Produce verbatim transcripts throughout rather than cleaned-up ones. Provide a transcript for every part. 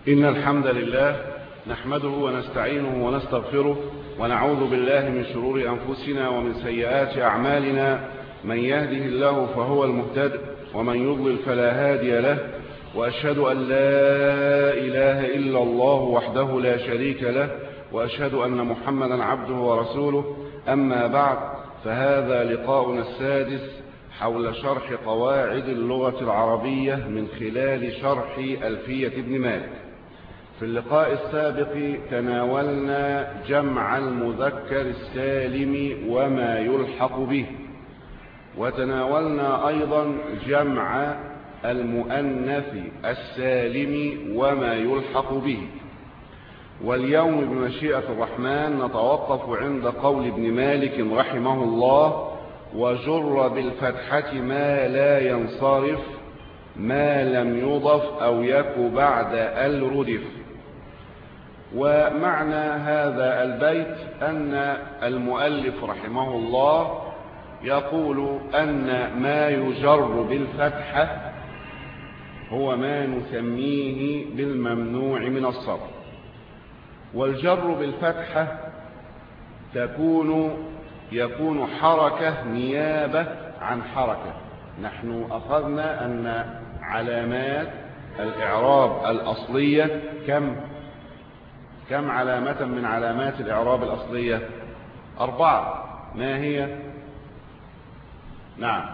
إن الحمد لله نحمده ونستعينه ونستغفره ونعوذ بالله من شرور أنفسنا ومن سيئات أعمالنا. من يهده الله فهو المهتد ومن يضلل فلا هادي له، وأشهد أن لا إله إلا الله وحده لا شريك له، وأشهد أن محمدا عبده ورسوله. أما بعد، فهذا لقاؤنا السادس حول شرح قواعد اللغة العربية من خلال شرح ألفية ابن مالك. في اللقاء السابق تناولنا جمع المذكر السالم وما يلحق به، وتناولنا أيضا جمع المؤنث السالم وما يلحق به. واليوم بمشيئة الرحمن نتوقف عند قول ابن مالك رحمه الله: وجر بالفتحة ما لا ينصرف ما لم يضف أو يك بعد ال ردف. ومعنى هذا البيت أن المؤلف رحمه الله يقول أن ما يجر بالفتحة هو ما نسميه بالممنوع من الصرف. والجر بالفتحة تكون يكون حركة نيابة عن حركة. نحن أخذنا أن علامات الإعراب الأصلية كم كم علامة من علامات الإعراب الأصلية؟ أربعة. ما هي؟ نعم،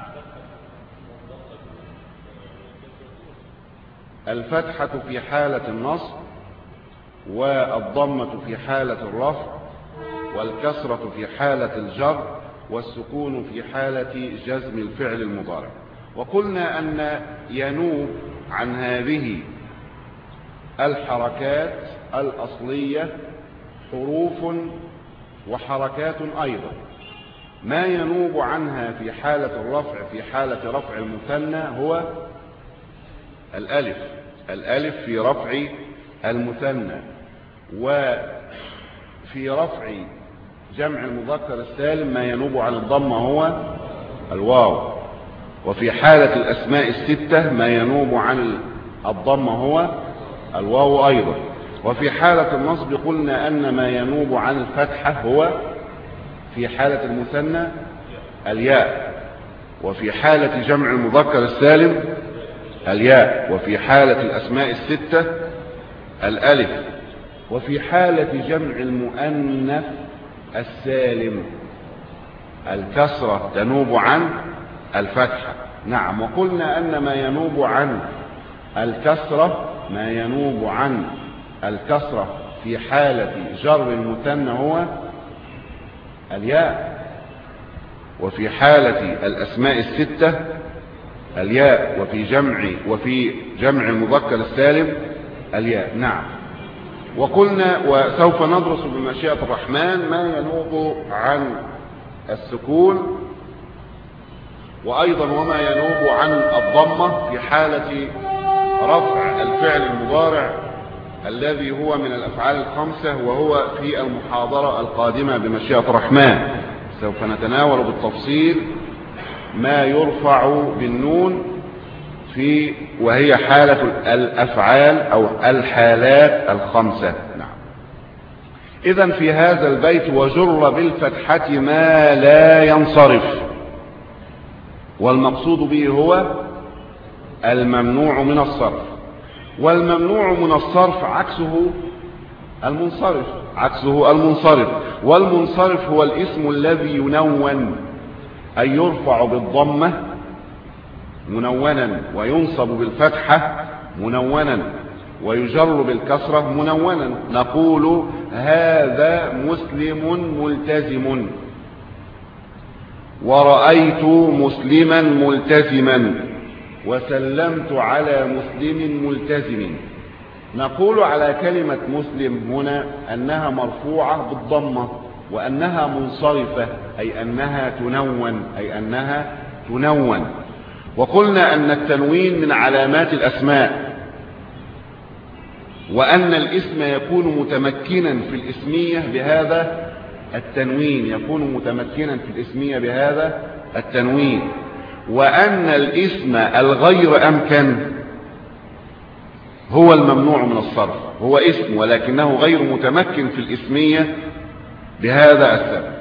الفتحة في حالة النصب، والضمة في حالة الرفع، والكسرة في حالة الجر، والسكون في حالة جزم الفعل المضارع. وقلنا أن ينوب عن هذه الحركات الأصلية حروف وحركات أيضا. ما ينوب عنها في حالة الرفع في حالة رفع المثنى هو الألف الألف في رفع المثنى، وفي رفع جمع المذكر السالم ما ينوب عن الضمة هو الواو، وفي حالة الأسماء الستة ما ينوب عن الضمة هو الواو أيضا. وفي حالة النصب قلنا أن ما ينوب عن الفتحة هو في حالة المثنى الياء، وفي حالة جمع المذكر السالم الياء، وفي حالة الأسماء الستة الألف، وفي حالة جمع المؤنث السالم الكسرة تنوب عن الفتحة. نعم، وقلنا أن ما ينوب عن الكسرة ما ينوب عن الكسرة في حالة جر المثنى هو الياء، وفي حالة الأسماء الستة الياء، وفي جمع وفي جمع المذكر السالم الياء. نعم، وقلنا وسوف ندرس بمشيئة الرحمن ما ينوب عن السكون، وأيضا وما ينوب عن الضمة في حالة رفع الفعل المضارع الذي هو من الأفعال الخمسة، وهو في المحاضرة القادمة بمشيئة الرحمن. سوف نتناول بالتفصيل ما يرفع بالنون في وهي حالة الأفعال أو الحالات الخمسة. نعم. إذن في هذا البيت وجر بالفتحة ما لا ينصرف، والمقصود به هو الممنوع من الصرف. والممنوع من الصرف عكسه المنصرف عكسه المنصرف والمنصرف هو الاسم الذي ينون، أي يرفع بالضمة منونا، وينصب بالفتحة منونا، ويجر بالكسرة منونا. نقول هذا مسلم ملتزم، ورأيت مسلما ملتزما، وسلمت على مسلم ملتزم. نقول على كلمة مسلم هنا أنها مرفوعة بالضمة، وأنها منصرفة أي أنها تنون أي أنها تنون. وقلنا أن التنوين من علامات الأسماء، وأن الاسم يكون متمكنا في الاسمية بهذا التنوين يكون متمكنا في الاسمية بهذا التنوين وأن الاسم الغير أمكن هو الممنوع من الصرف، هو اسم ولكنه غير متمكن في الاسمية بهذا السبب.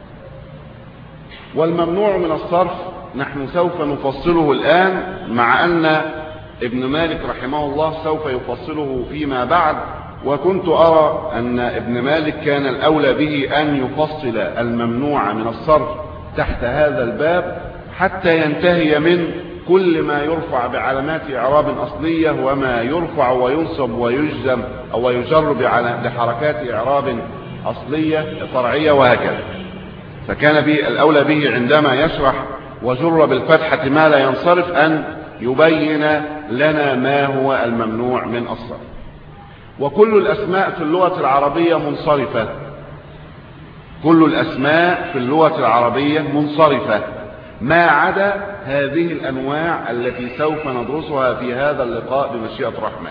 والممنوع من الصرف نحن سوف نفصله الآن، مع أن ابن مالك رحمه الله سوف يفصله فيما بعد، وكنت أرى أن ابن مالك كان الأولى به أن يفصل الممنوع من الصرف تحت هذا الباب حتى ينتهي من كل ما يرفع بعلامات إعراب أصلية وما يرفع وينصب ويجزم أو يجر بحركات إعراب أصلية فرعية وهكذا. فكان به الأولى به عندما يشرح وجر بالفتحة ما لا ينصرف أن يبين لنا ما هو الممنوع من الصرف. وكل الأسماء في اللغة العربية منصرفة، كل الأسماء في اللغة العربية منصرفة ما عدا هذه الأنواع التي سوف ندرسها في هذا اللقاء بمشيئة الرحمن.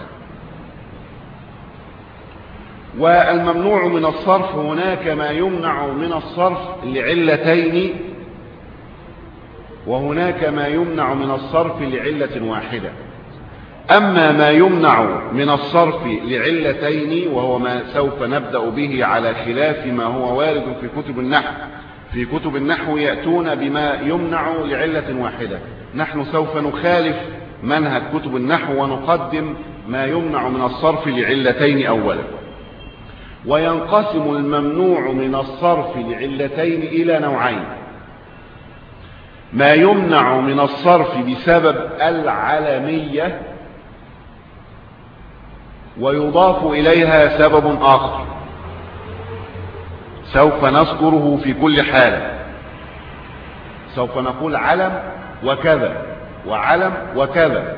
والممنوع من الصرف هناك ما يمنع من الصرف لعلتين، وهناك ما يمنع من الصرف لعلة واحدة. أما ما يمنع من الصرف لعلتين وهو ما سوف نبدأ به على خلاف ما هو وارد في كتب النحو، في كتب النحو يأتون بما يمنع لعلة واحدة، نحن سوف نخالف منهج كتب النحو ونقدم ما يمنع من الصرف لعلتين أولا. وينقسم الممنوع من الصرف لعلتين إلى نوعين: ما يمنع من الصرف بسبب العلمية ويضاف إليها سبب آخر سوف نذكره في كل حالة. سوف نقول علم وكذا وعلم وكذا،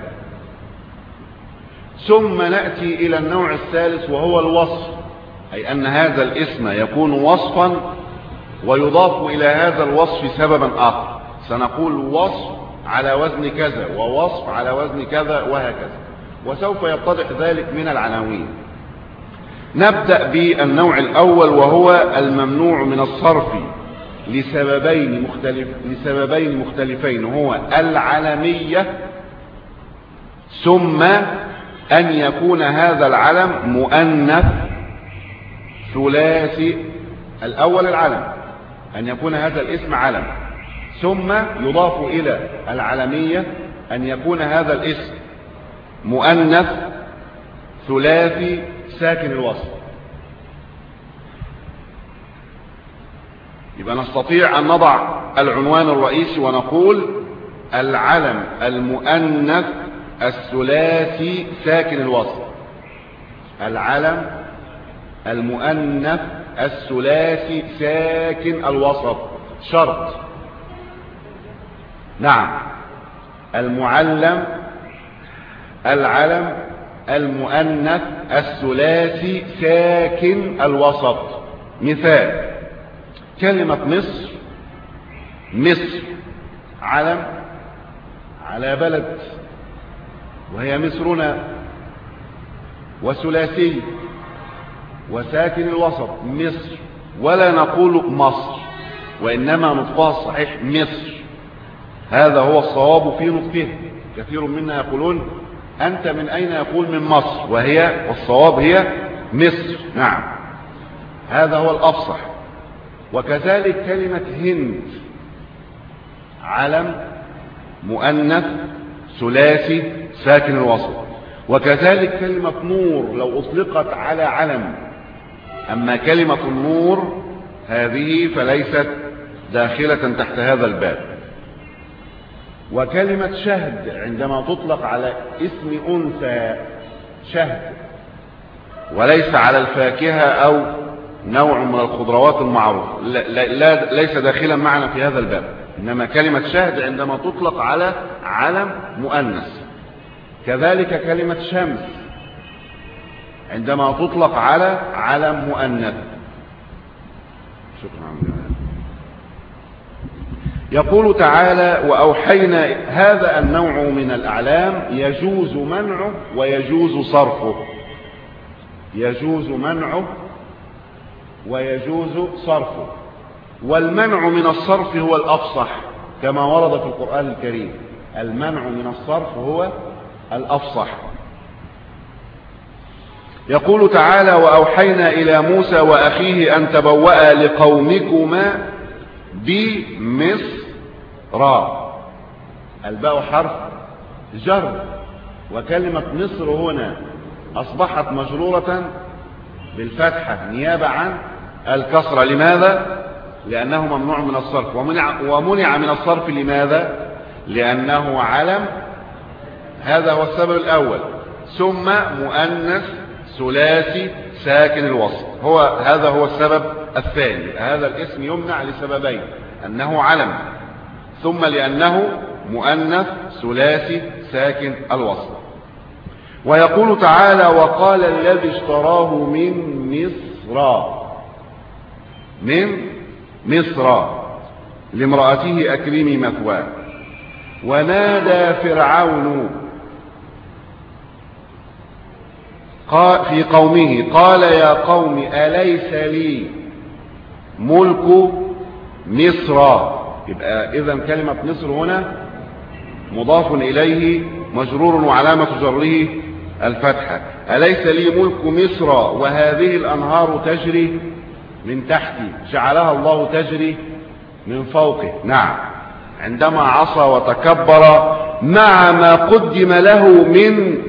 ثم نأتي إلى النوع الثالث وهو الوصف، أي أن هذا الاسم يكون وصفا ويضاف إلى هذا الوصف سببا آخر. سنقول وصف على وزن كذا ووصف على وزن كذا وهكذا، وسوف يتضح ذلك من العناوين. نبدأ بالنوع الأول وهو الممنوع من الصرف لسببين مختلف لسببين مختلفين، هو العلمية ثم أن يكون هذا العلم مؤنث ثلاثي. الأول العلم، أن يكون هذا الاسم علم، ثم يضاف إلى العلمية أن يكون هذا الاسم مؤنث ثلاثي ساكن الوصل. يبقى نستطيع أن نضع العنوان الرئيسي ونقول العلم المؤنث الثلاثي ساكن الوصل، العلم المؤنث الثلاثي ساكن الوسط. شرط، نعم، المعلم العلم المؤنث الثلاثي ساكن الوسط. مثال: كلمة مصر، مصر علم على بلد وهي مصرنا، وثلاثي وساكن الوسط مصر، ولا نقول مصر وإنما نطقها الصحيح مصر. هذا هو الصواب في نطقه. كثير منا يقولون أنت من أين؟ يقول من مصر، وهي والصواب هي مصر. نعم، هذا هو الأفصح. وكذلك كلمة هند علم مؤنث ثلاثي ساكن الوسط. وكذلك كلمة نور لو أطلقت على علم، أما كلمة النور هذه فليست داخلة تحت هذا الباب. وكلمة شهد عندما تطلق على اسم أنثى شهد وليس على الفاكهة أو نوع من الخضروات المعروف، لا لا ليس داخلا معنا في هذا الباب. إنما كلمة شهد عندما تطلق على علم مؤنث. كذلك كلمة شمس عندما تطلق على علم مؤنث. شكرا. يقول تعالى: وأوحينا. هذا النوع من الأعلام يجوز منعه ويجوز صرفه، يجوز منعه ويجوز صرفه. والمنع من الصرف هو الأفصح كما ورد في القرآن الكريم، المنع من الصرف هو الأفصح. يقول تعالى وأوحينا إلى موسى وأخيه أن تبوأ لقومكما بمصر. الباء حرف جر، وكلمة مصر هنا أصبحت مجرورة بالفتحة نيابة عن الكسرة. لماذا؟ لأنه ممنوع من الصرف، ومنع, ومنع من الصرف لماذا؟ لأنه علم، هذا هو السبب الأول، ثم مؤنث ثلاثي ساكن الوسط، هو هذا هو السبب الثاني. هذا الاسم يمنع لسببين: أنه علم، ثم لأنه مؤنث ثلاثي ساكن الوسط. ويقول تعالى وقال الذي اشتراه من مصر من مصر لامرأته أكرمي مثواه. ونادى فرعون في قومه قال يا قوم أليس لي ملك مصر. يبقى إذن كلمة مصر هنا مضاف إليه مجرور وعلامة جره الفتحة. أليس لي ملك مصر وهذه الأنهار تجري من تحتي، جعلها الله تجري من فوقه. نعم، عندما عصى وتكبر مع ما قدم له من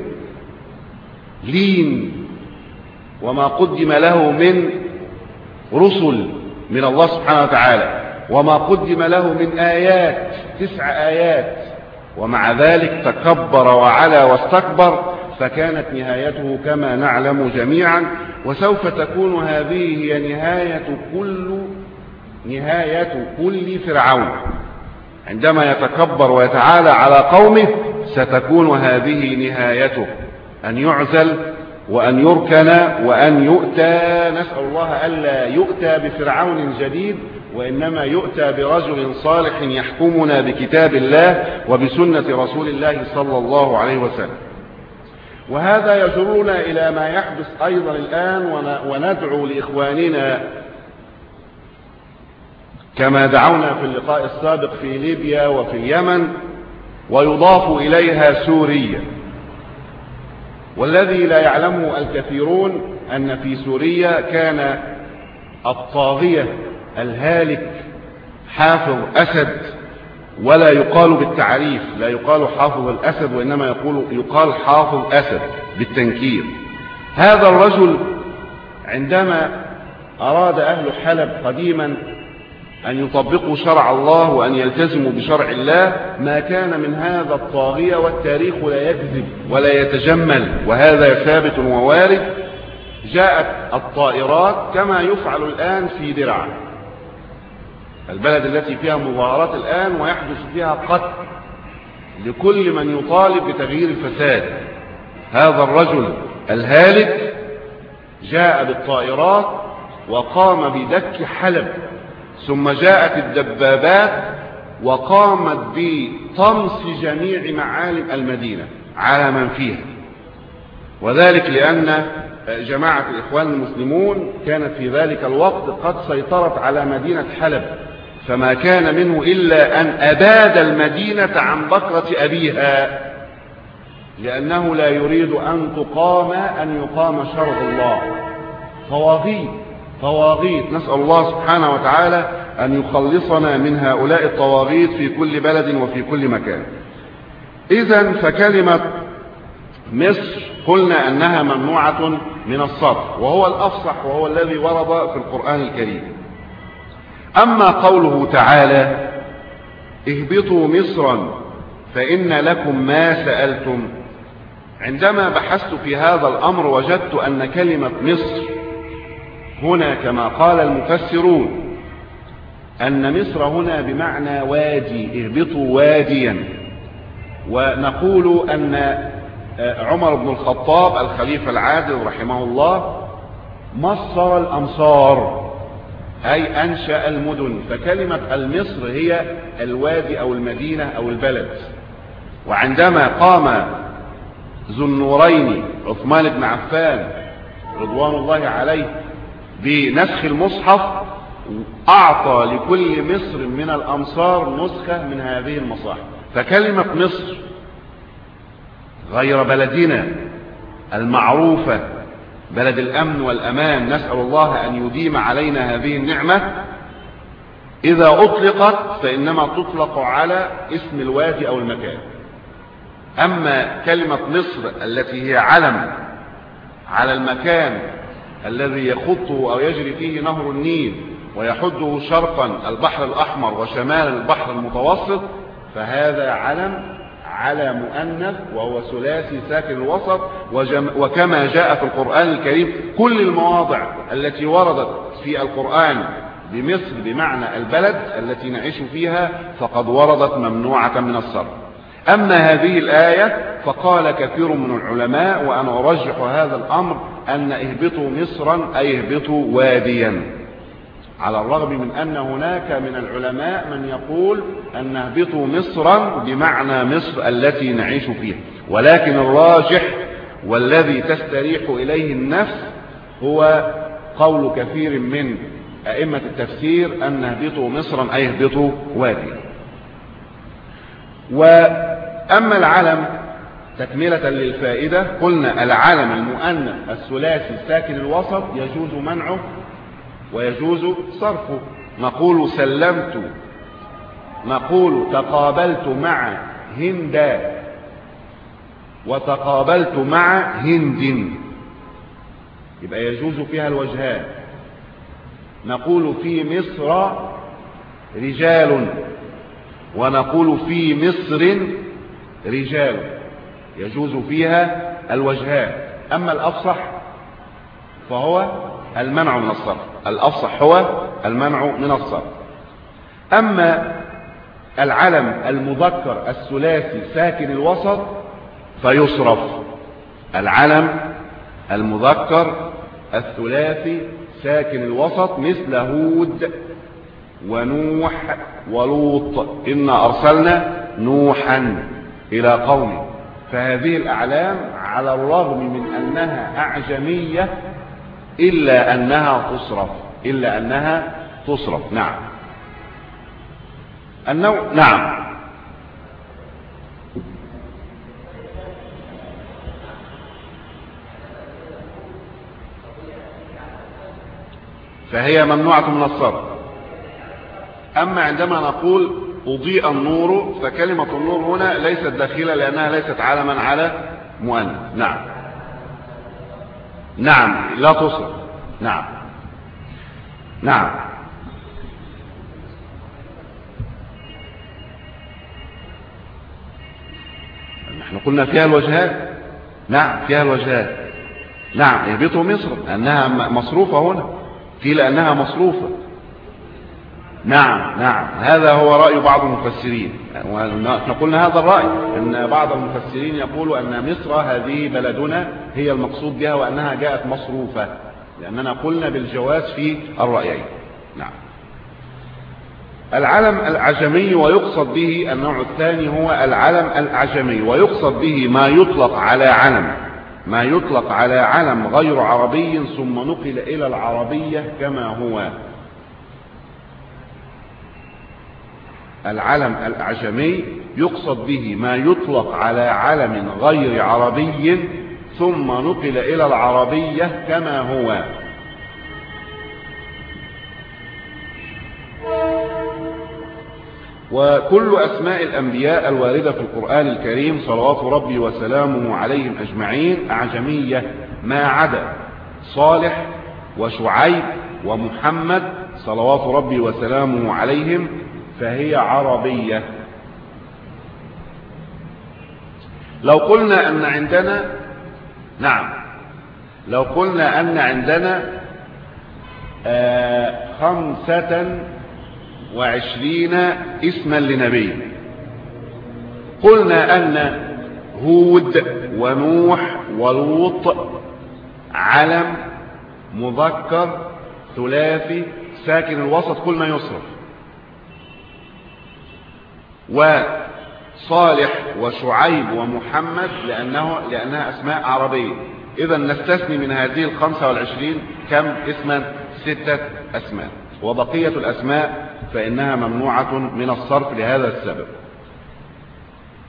لين وما قدم له من رسل من الله سبحانه وتعالى، وما قدم له من آيات، تسع آيات، ومع ذلك تكبر وعلى واستكبر، فكانت نهايته كما نعلم جميعا. وسوف تكون هذه هي نهاية كل نهاية كل فرعون عندما يتكبر ويتعالى على قومه، ستكون هذه نهايته، أن يعزل وأن يركن وأن يؤتى. نسأل الله ألا يؤتى بفرعون جديد، وإنما يؤتى برجل صالح يحكمنا بكتاب الله وبسنة رسول الله صلى الله عليه وسلم. وهذا يجرنا إلى ما يحدث أيضا الآن، وندعو لإخواننا كما دعونا في اللقاء السابق في ليبيا وفي اليمن، ويضاف إليها سوريا. والذي لا يعلمه الكثيرون أن في سوريا كان الطاغية الهالك حافظ أسد، ولا يقال بالتعريف، لا يقال حافظ الأسد، وإنما يقول يقال حافظ أسد بالتنكير. هذا الرجل عندما أراد أهل حلب قديما أن يطبقوا شرع الله وأن يلتزموا بشرع الله، ما كان من هذا الطاغية، والتاريخ لا يكذب ولا يتجمل، وهذا ثابت ووارد. جاءت الطائرات كما يفعل الآن في درعا، البلد التي فيها مظاهرات الآن ويحدث فيها قتل لكل من يطالب بتغيير الفساد. هذا الرجل الهالك جاء بالطائرات وقام بدك حلب، ثم جاءت الدبابات وقامت بطمس جميع معالم المدينة على من فيها. وذلك لأن جماعة الإخوان المسلمون كانت في ذلك الوقت قد سيطرت على مدينة حلب، فما كان منه إلا أن أباد المدينة عن بكرة أبيها، لأنه لا يريد أن تقام أن يقام شرع الله. طواغيت طواغيت نسأل الله سبحانه وتعالى أن يخلصنا من هؤلاء الطواغيت في كل بلد وفي كل مكان. إذن فكلمة مصر قلنا أنها ممنوعة من الصرف، وهو الأفصح وهو الذي ورد في القرآن الكريم. أما قوله تعالى اهبطوا مصرا فإن لكم ما سألتم، عندما بحثت في هذا الأمر وجدت أن كلمة مصر هنا كما قال المفسرون أن مصر هنا بمعنى وادي، اهبطوا واديا. ونقول أن عمر بن الخطاب الخليفة العادل رحمه الله مصر الأمصار، أي أنشأ المدن، فكلمة المصر هي الوادي أو المدينة أو البلد. وعندما قام ذو النورين عثمان بن عفان رضوان الله عليه بنسخ المصحف، أعطى لكل مصر من الأمصار نسخة من هذه المصاحف. فكلمة مصر غير بلدنا المعروفة بلد الأمن والأمان، نسأل الله أن يديم علينا هذه النعمة، إذا أطلقت فإنما تطلق على اسم الوادي أو المكان. أما كلمة مصر التي هي علم على المكان الذي يخطه أو يجري فيه نهر النيل ويحده شرقا البحر الأحمر وشمال البحر المتوسط، فهذا علم على مؤنث وهو ثلاثي ساكن الوسط. وكما جاء في القرآن الكريم كل المواضع التي وردت في القرآن بمصر بمعنى البلد التي نعيش فيها فقد وردت ممنوعة من الصرف. أما هذه الآية فقال كثير من العلماء، وأنا أرجح هذا الأمر، أن اهبطوا مصرا أي اهبطوا واديا، على الرغم من أن هناك من العلماء من يقول أن اهبطوا مصرا بمعنى مصر التي نعيش فيها، ولكن الراجح والذي تستريح إليه النفس هو قول كثير من أئمة التفسير أن اهبطوا مصرا أي اهبطوا واديا. وأما العلم تكملة للفائدة، قلنا العلم المؤنث الثلاثي الساكن الوسط يجوز منعه ويجوز صرفه. نقول سلمت، نقول تقابلت مع هند وتقابلت مع هند، يبقى يجوز فيها الوجهان. نقول في مصر رجال ونقول في مصر رجال، يجوز فيها الوجهان. أما الأفصح فهو المنع من الصرف، الأفصح هو المنع من الصرف. أما العلم المذكر الثلاثي ساكن الوسط فيصرف. العلم المذكر الثلاثي ساكن الوسط مثل هود ونوح ولوط، إنا أرسلنا نوحا إلى قومه. فهذه الأعلام على الرغم من أنها أعجمية إلا أنها تصرف، إلا أنها تصرف. نعم. النوع نعم. فهي ممنوعة من الصرف. أما عندما نقول أضيء النور فكلمة النور هنا ليست داخلة لأنها ليست علما على مؤنث. نعم نعم لا تصرف. نعم نعم. نحن قلنا فيها الوجهات. نعم فيها الوجهات. نعم يهبطوا مصر لأنها مصروفة هنا، في لأنها مصروفة. نعم نعم هذا هو رأي بعض المفسرين، ونحن قلنا هذا الرأي، أن بعض المفسرين يقولوا أن مصر هذه بلدنا هي المقصود بها وأنها جاءت مصروفة، لأننا قلنا بالجواز في الرأيين. نعم. العلم الأعجمي ويقصد به النوع الثاني هو العلم الأعجمي، ويقصد به ما يطلق على علم ما يطلق على علم غير عربي ثم نقل إلى العربية كما هو. العلم الأعجمي يقصد به ما يطلق على علم غير عربي ثم نقل إلى العربية كما هو. وكل أسماء الأنبياء الواردة في القرآن الكريم صلوات ربي وسلامه عليهم أجمعين أعجمية ما عدا صالح وشعيب ومحمد صلوات ربي وسلامه عليهم فهي عربية. لو قلنا أن عندنا نعم لو قلنا أن عندنا آه خمسة وعشرين اسما لنبي، قلنا أن هود ونوح ولوط علم مذكر ثلاثي ساكن الوسط كل ما يصرف، وصالح وشعيب ومحمد لأنه لأنها أسماء عربية. إذا نستثني من هذه الخمسة والعشرين كم اسما؟ ستة أسماء، وبقية الأسماء فإنها ممنوعة من الصرف لهذا السبب.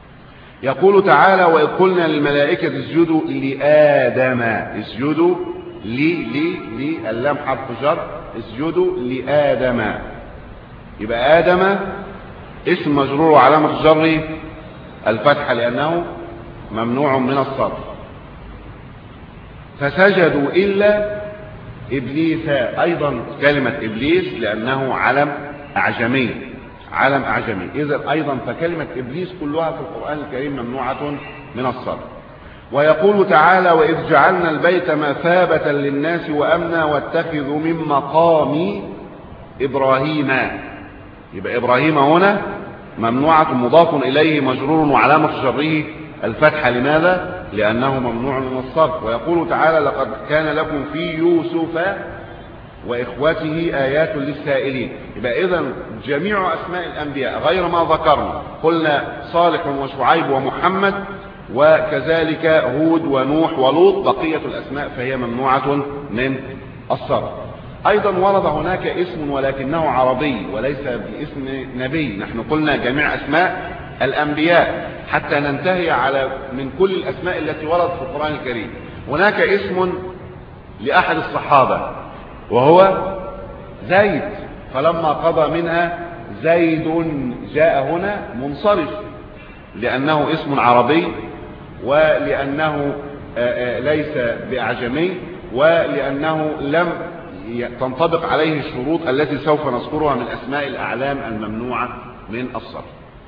يقول تعالى: وإذ قلنا للملائكة اسجدوا لآدم اسجدوا لي لي لي اللام حرف جر، اسجدوا لآدم. يبقى آدم اسم مجرور وعلامة جره الفتحة لأنه ممنوع من الصرف. فسجدوا إلا إبليس، أيضا كلمة إبليس لأنه علم أعجمي، علم أعجمي. إذا أيضا فكلمة إبليس كلها في القرآن الكريم ممنوعة من الصرف. ويقول تعالى: وإذ جعلنا البيت مثابة للناس وأمنا واتخذوا من مقام إبراهيم. يبقى إبراهيم هنا ممنوعة، مضاف إليه مجرور وعلامة جره الفتحة. لماذا؟ لأنه ممنوع من الصرف. ويقول تعالى: لقد كان لكم في يوسف وإخوته آيات للسائلين. يبقى إذن جميع أسماء الأنبياء غير ما ذكرنا، قلنا صالح وشعيب ومحمد، وكذلك هود ونوح ولوط، بقية الأسماء فهي ممنوعة من الصرف. أيضا ورد هناك اسم ولكنه عربي وليس باسم نبي. نحن قلنا جميع أسماء الأنبياء حتى ننتهي على من كل الأسماء التي وردت في القرآن الكريم. هناك اسم لأحد الصحابة وهو زيد، فلما قضى منها زيد جاء هنا منصرف لأنه اسم عربي، ولأنه ليس بأعجمي، ولأنه لم تنطبق عليه الشروط التي سوف نذكرها من أسماء الأعلام الممنوعة من الصرف.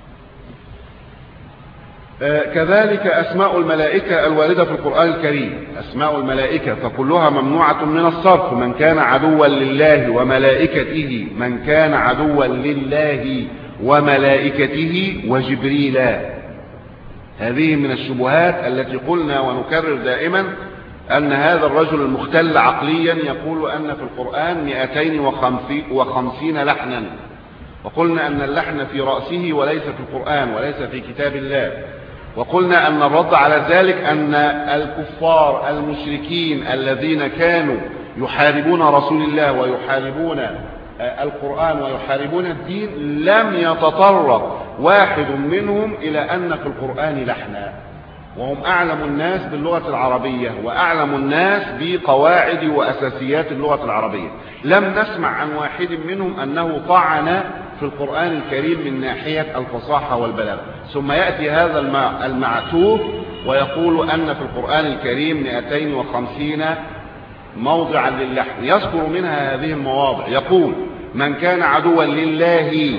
كذلك أسماء الملائكة الواردة في القرآن الكريم، أسماء الملائكة فكلها ممنوعة من الصرف. من كان عدوا لله وملائكته، من كان عدوا لله وملائكته وجبريل. هذه من الشبهات التي قلنا ونكرر دائما أن هذا الرجل المختل عقليا يقول أن في القرآن مئتين وخمسين لحنا، وقلنا أن اللحن في رأسه وليس في القرآن وليس في كتاب الله. وقلنا أن الرد على ذلك أن الكفار المشركين الذين كانوا يحاربون رسول الله ويحاربون القرآن ويحاربون الدين لم يتطرق واحد منهم إلى أن في القرآن لحنا، وهم أعلم الناس باللغة العربية وأعلم الناس بقواعد وأساسيات اللغة العربية. لم نسمع عن واحد منهم أنه طعن في القرآن الكريم من ناحية الفصاحة والبلاغة. ثم يأتي هذا المعتوه ويقول أن في القرآن الكريم مئتين وخمسين موضعا للحن، يذكر منها هذه المواضع. يقول: من كان عدوا لله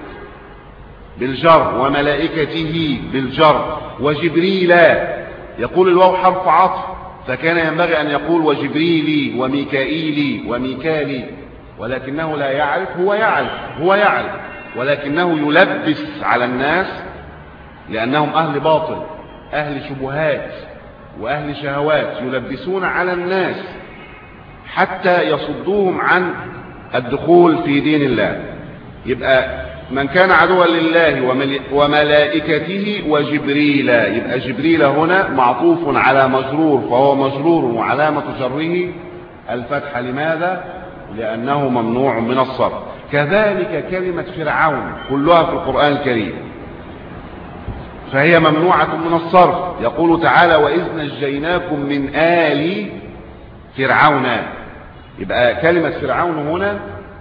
بالجر وملائكته بالجر وجبريل. يقول الواو حرف عطف، فكان ينبغي أن يقول وجبريلي وميكائيلي وميكالي، ولكنه لا يعرف. هو يعرف هو يعرف ولكنه يلبس على الناس لأنهم أهل باطل، أهل شبهات وأهل شهوات، يلبسون على الناس حتى يصدوهم عن الدخول في دين الله. يبقى من كان عدوا لله وملائكته وجبريل، يبقى جبريل هنا معطوف على مجرور، فهو مجرور وعلامة جره الفتحة. لماذا؟ لأنه ممنوع من الصرف. كذلك كلمة فرعون كلها في القرآن الكريم فهي ممنوعة من الصرف. يقول تعالى: وإذ نجيناكم من آل فرعون. يبقى كلمة فرعون هنا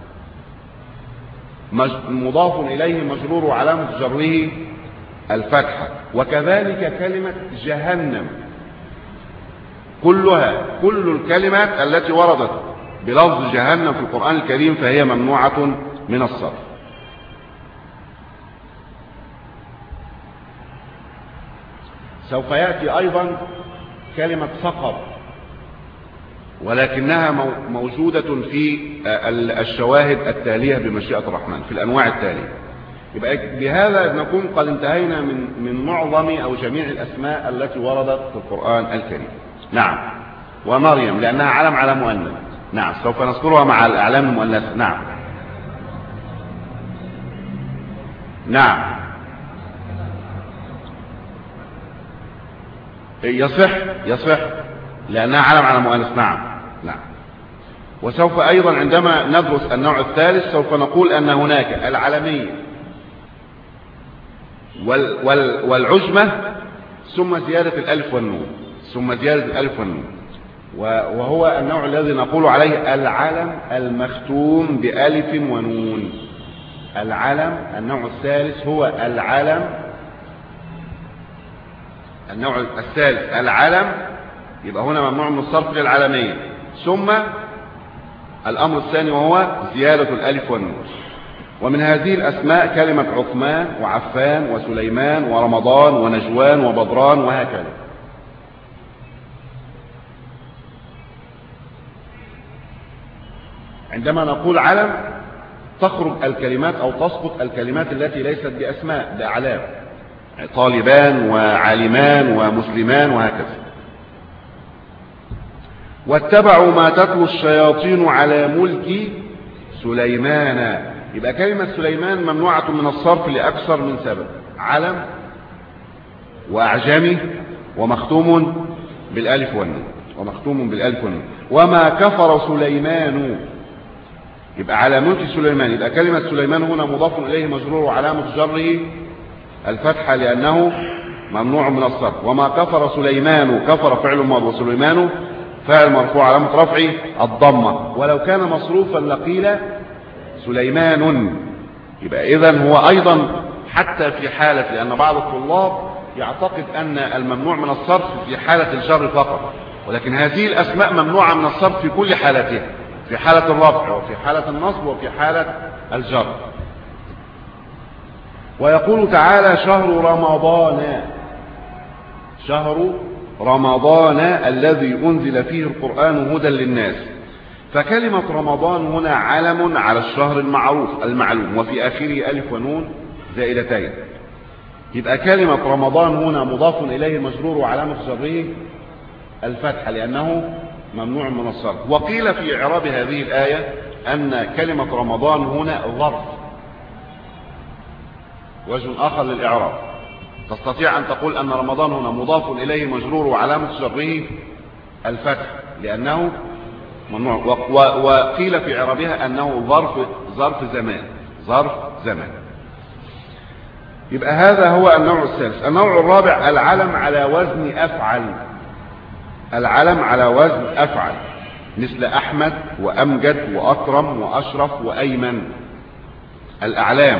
مضاف إليه مجرور وعلامة جره الفتحة. وكذلك كلمة جهنم كلها، كل الكلمات التي وردت بلفظ جهنم في القرآن الكريم فهي ممنوعة من الصرف. سوف يأتي أيضا كلمة سقر، ولكنها موجودة في الشواهد التالية بمشيئة الرحمن في الأنواع التالية. يبقى بهذا نكون قد انتهينا من من معظم أو جميع الأسماء التي وردت في القرآن الكريم. نعم. ومريم لأنها علم على مؤنث. نعم، سوف نذكرها مع الأعلام المؤنثة. نعم نعم يصح يصح لأنها علم على مؤنث. نعم نعم. وسوف أيضا عندما ندرس النوع الثالث سوف نقول أن هناك العلمية وال وال والعجمة ثم زيادة الألف والنون ثم زيادة الألف والنون. وهو النوع الذي نقول عليه العلم المختوم بألف ونون. العلم النوع الثالث هو العلم، النوع الثالث العلم، يبقى هنا ممنوع من الصرف للعلمية. ثم الأمر الثاني وهو زيادة الألف والنون. ومن هذه الأسماء كلمة عثمان وعفان وسليمان ورمضان ونجوان وبدران وهكذا. عندما نقول علم تخرج الكلمات أو تسقط الكلمات التي ليست بأسماء، بأعلام، طالبان وعالمان ومسلمان وهكذا. واتبعوا ما تتلو الشياطين على ملك سليمان. يبقى كلمة سليمان ممنوعة من الصرف لأكثر من سبب: علم وأعجمي ومختوم بالألف والنون، ومختوم بالألف والنون. وما كفر سليمان، يبقى على ملك سليمان. يبقى كلمة سليمان هنا مضاف إليه مجرور وعلامة جره الفتحة لأنه ممنوع من الصرف. وما كفر سليمان، كفر فعل ماضي وسليمان فاعل مرفوع علامة رفعه الضمة، ولو كان مصروفا لقيل سليمان. يبقى إذن هو أيضا حتى في حالة، لأن بعض الطلاب يعتقد أن الممنوع من الصرف في حالة الجر فقط، ولكن هذه الأسماء ممنوعة من الصرف في كل حالاتها، في حالة الرفع وفي حالة النصب وفي حالة الجر. ويقول تعالى: شهر رمضان، شهر رمضان الذي أنزل فيه القرآن هدى للناس. فكلمة رمضان هنا علم على الشهر المعروف المعلوم، وفي آخره ألف ونون زائدتين. يبقى كلمة رمضان هنا مضاف إليه مجرور وعلامة جره الفتحة لأنه ممنوع من الصرف. وقيل في إعراب هذه الآية أن كلمة رمضان هنا ظرف، وجه آخر للإعراب. تستطيع أن تقول أن رمضان هنا مضاف إليه مجرور وعلامة جره الفتح لأنه ممنوع. وقيل في إعرابها أنه ظرف ظرف زمان، ظرف زمان. يبقى هذا هو النوع الثالث. النوع الرابع العلم على وزن أفعل. العلم على وزن أفعل مثل أحمد وأمجد وأكرم وأشرف وأيمن، الأعلام.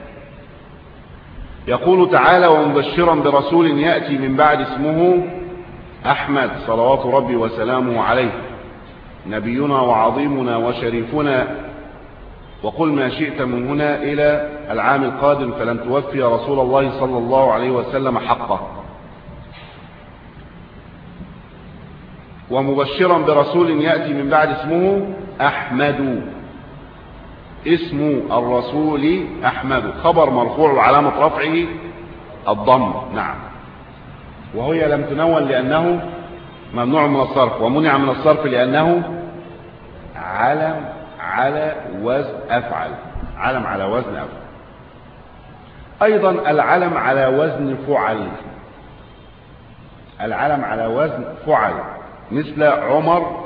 يقول تعالى: ومبشرا برسول يأتي من بعد اسمه أحمد صلوات ربي وسلامه عليه، نبينا وعظيمنا وشريفنا، وقل ما شئت من هنا إلى العام القادم فلن توفي رسول الله صلى الله عليه وسلم حقه. ومبشرا برسول يأتي من بعد اسمه أحمد، اسم الرسول أحمد، خبر مرفوع وعلامة رفعه الضم. نعم. وهي لم تنون لأنه ممنوع من الصرف، ومنع من الصرف لأنه علم على وزن أفعل، علم على وزن أفعل. أيضا العلم على وزن فعل، العلم على وزن فعل مثل عمر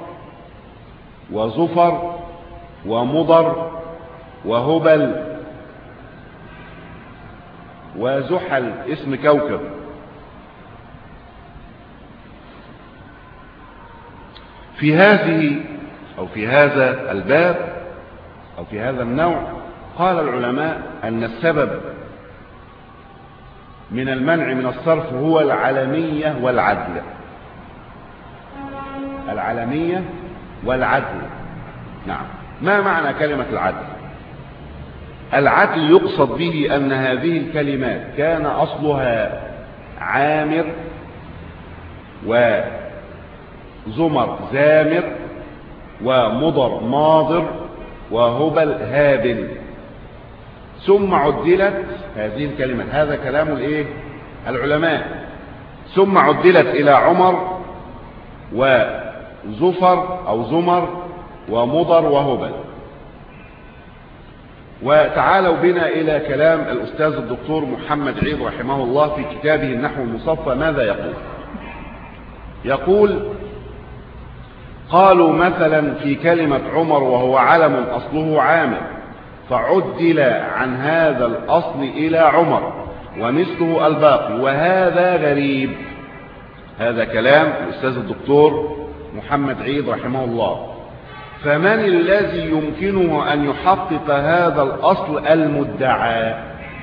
وزفر ومضر وهبل وزحل اسم كوكب. في هذه أو في هذا الباب أو في هذا النوع قال العلماء أن السبب من المنع من الصرف هو العلمية والعدل. العلمية والعدل. نعم. ما معنى كلمة العدل؟ العدل يقصد به أن هذه الكلمات كان أصلها عامر وزمر زامر ومضر ماضر وهبل هابل، ثم عدلت هذه الكلمات، هذا كلام الايه العلماء، ثم عدلت إلى عمر وزفر أو زمر ومضر وهبل. وتعالوا بنا إلى كلام الأستاذ الدكتور محمد عيد رحمه الله في كتابه النحو المصفى. ماذا يقول؟ يقول: قالوا مثلا في كلمة عمر وهو علم أصله عامر، فعدل عن هذا الأصل إلى عمر ومثله الباقي، وهذا غريب. هذا كلام الأستاذ الدكتور محمد عيد رحمه الله. فمن الذي يمكنه أن يحقق هذا الأصل المدعى؟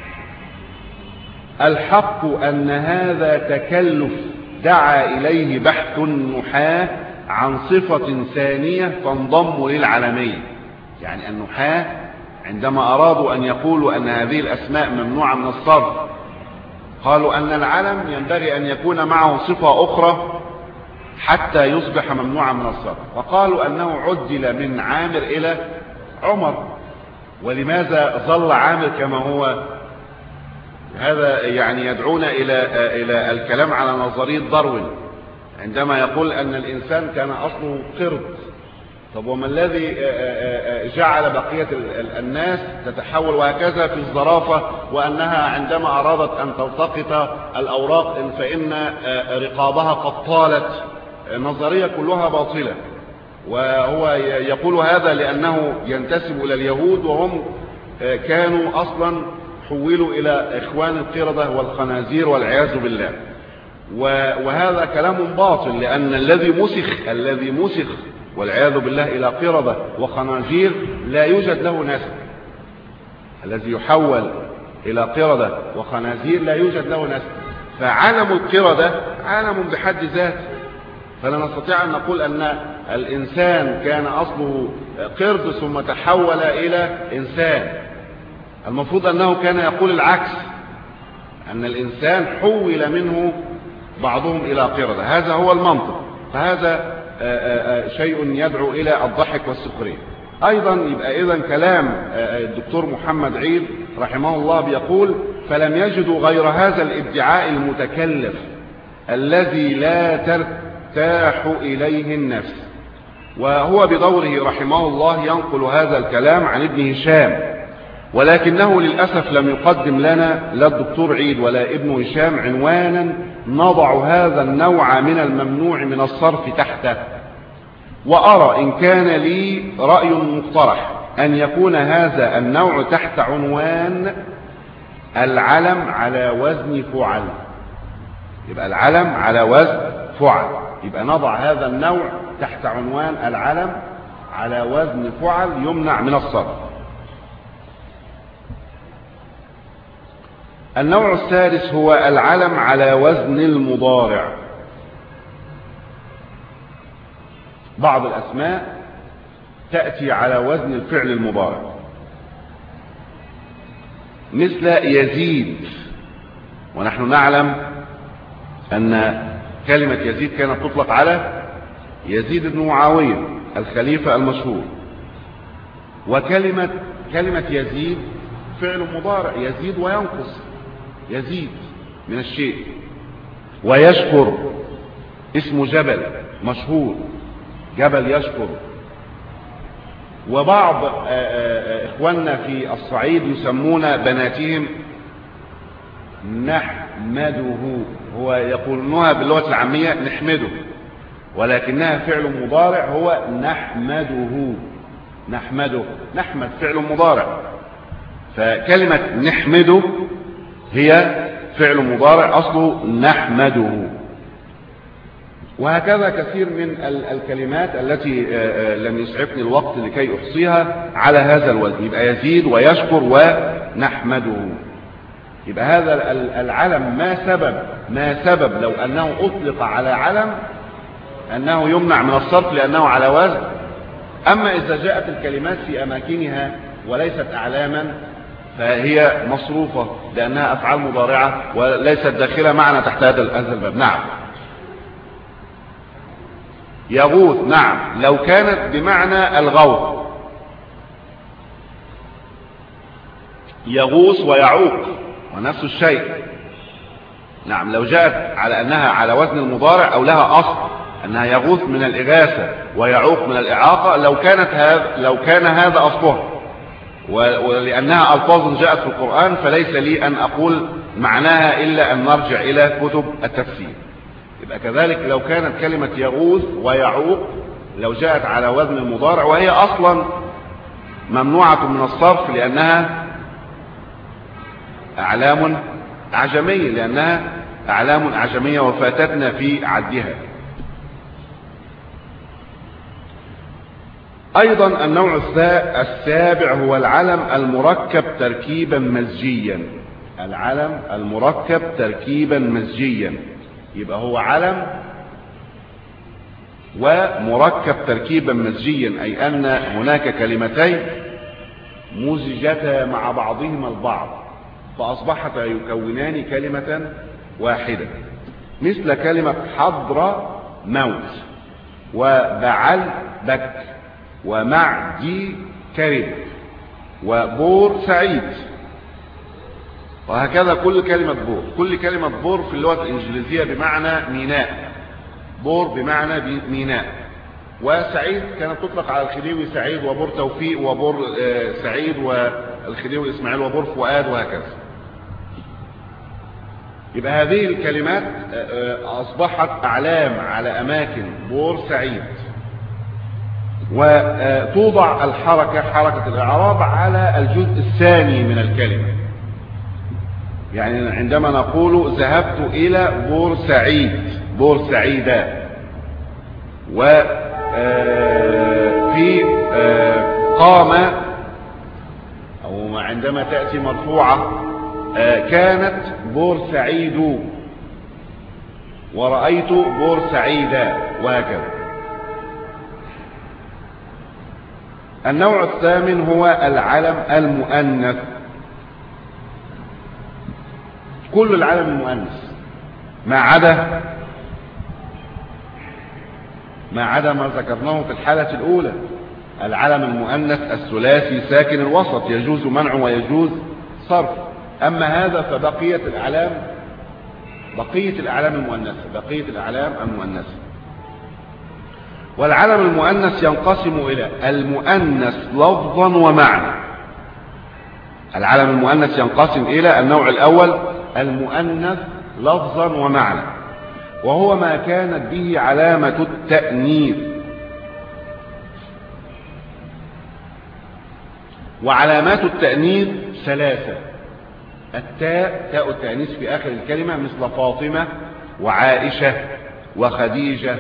الحق أن هذا تكلف دعا إليه بحث النحاة عن صفة ثانية تنضم للعلمية. يعني النحاة عندما أرادوا أن يقولوا أن هذه الأسماء ممنوعة من الصرف، قالوا أن العلم ينبغي أن يكون معه صفة أخرى حتى يصبح ممنوعا من الصرف، فقالوا أنه عدل من عامر إلى عمر. ولماذا ظل عامر كما هو؟ هذا يعني يدعونا إلى إلى الكلام على نظرية داروين عندما يقول أن الإنسان كان أصله قرد. طب وما الذي جعل بقية الناس تتحول وهكذا في الزرافة، وأنها عندما أرادت أن تلتقط الأوراق فإن رقابها قد طالت؟ نظرية كلها باطلة. وهو يقول هذا لأنه ينتسب إلى اليهود، وهم كانوا أصلا حولوا إلى إخوان القردة والخنازير والعياذ بالله. وهذا كلام باطل، لأن الذي مسخ الذي مسخ والعياذ بالله إلى قردة وخنازير لا يوجد له نسب. الذي يحول إلى قردة وخنازير لا يوجد له نسب. فعالم القردة عالم بحد ذاته، فلا نستطيع أن نقول أن الإنسان كان أصله قرد ثم تحول إلى إنسان. المفروض أنه كان يقول العكس، أن الإنسان حول منه بعضهم إلى قردة. هذا هو المنطق. فهذا شيء يدعو إلى الضحك والسخرية. أيضا يبقى إذن كلام الدكتور محمد عيد رحمه الله بيقول: فلم يجدوا غير هذا الادعاء المتكلف الذي لا ترتاح إليه النفس. وهو بدوره رحمه الله ينقل هذا الكلام عن ابن هشام، ولكنه للأسف لم يقدم لنا لا الدكتور عيد ولا ابن هشام عنوانا نضع هذا النوع من الممنوع من الصرف تحته. وأرى إن كان لي رأي مقترح أن يكون هذا النوع تحت عنوان العلم على وزن فعل. يبقى العلم على وزن فعل، يبقى نضع هذا النوع تحت عنوان العلم على وزن فعل يمنع من الصرف. النوع الثالث هو العلم على وزن المضارع. بعض الأسماء تأتي على وزن الفعل المضارع، مثل يزيد. ونحن نعلم أن كلمة يزيد كانت تطلق على يزيد بن معاوية الخليفة المشهور. وكلمة كلمة يزيد فعل مضارع، يزيد وينقص، يزيد من الشيء. ويشكر اسم جبل مشهور، جبل يشكر. وبعض اخواننا في الصعيد يسمون بناتهم نحمده، هو يقولونها باللغة العامية نحمده، ولكنها فعل مضارع هو نحمده. نحمده، نحمد فعل مضارع. فكلمة نحمده هي فعل مضارع أصله نحمده. وهكذا كثير من الكلمات التي لم يسعفني الوقت لكي أحصيها على هذا الوزن. يبقى يزيد ويشكر ونحمده. يبقى هذا العلم ما سبب ما سبب لو أنه أطلق على علم أنه يمنع من الصرف لأنه على وزن. أما إذا جاءت الكلمات في أماكنها وليست أعلاما فهي مصروفة لأنها أفعال مضارعة وليست داخلة معنا تحت هذا الباب. نعم. يغوث، نعم، لو كانت بمعنى الغوث. يغوث ويعوق ونفس الشيء. نعم، لو جاءت على أنها على وزن المضارع أو لها أصل أنها يغوث من الإغاثة ويعوق من الإعاقة، لو كانت هذا لو كان هذا أصلها، ولأنها ألفاظ جاءت في القرآن فليس لي أن أقول معناها إلا أن نرجع إلى كتب التفسير. يبقى كذلك لو كانت كلمة يغوث ويعوق لو جاءت على وزن المضارع وهي أصلا ممنوعة من الصرف لأنها أعلام أعجمية لأنها أعلام أعجمية وفاتتنا في عدها. أيضا النوع السابع هو العلم المركب تركيبا مزجيا. العلم المركب تركيبا مزجيا، يبقى هو علم ومركب تركيبا مزجيا، أي أن هناك كلمتين مزجتا مع بعضهما البعض فأصبحتا يكونان كلمة واحدة، مثل كلمة حضر موت وبعل بك ومعدي كرب وبور سعيد، وهكذا كل كلمة بور. كل كلمة بور في اللغة الإنجليزية بمعنى ميناء، بور بمعنى ميناء. وسعيد كانت تطلق على الخديوي سعيد وبور توفيق وبور سعيد والخديوي إسماعيل وبور فؤاد وهكذا. يبقى هذه الكلمات أصبحت أعلام على أماكن بور سعيد، وتوضع الحركة حركة الإعراب على الجزء الثاني من الكلمة. يعني عندما نقول ذهبت إلى بور سعيد، بور سعيدة، وفي قام أو عندما تأتي مرفوعة كانت بور سعيد ورأيت بور سعيدة وهكذا. النوع الثامن هو العلم المؤنث. كل العلم المؤنث ما عدا ما عدا ما ذكرناه في الحالة الأولى. العلم المؤنث الثلاثي ساكن الوسط يجوز منعه ويجوز صرف. أما هذا فبقية الأعلام بقية الأعلام المؤنثة بقية الأعلام المؤنثة. والعلم المؤنث ينقسم إلى المؤنث لفظا ومعنى. العلم المؤنث ينقسم إلى النوع الأول المؤنث لفظا ومعنى، وهو ما كانت به علامة التأنيث. وعلامات التأنيث ثلاثة: التاء، تاء التأنيث في آخر الكلمة، مثل فاطمة وعائشة وخديجة.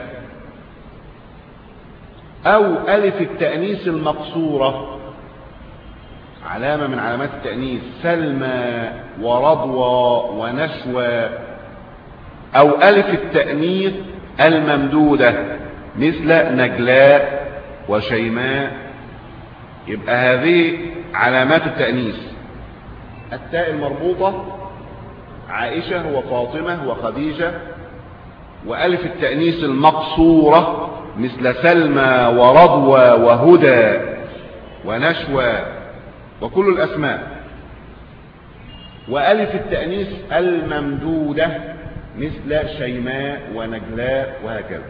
أو ألف التأنيث المقصورة، علامة من علامات التأنيث، سلمى ورضوى ونشوى. أو ألف التأنيث الممدودة، مثل نجلاء وشيماء. يبقى هذه علامات التأنيث: التاء المربوطة عائشة وفاطمة وخديجة. وألف التأنيث المقصورة مثل سلمى ورضوى وهدى ونشوى وكل الأسماء. وألف التأنيث الممدودة مثل شيماء ونجلاء وهكذا.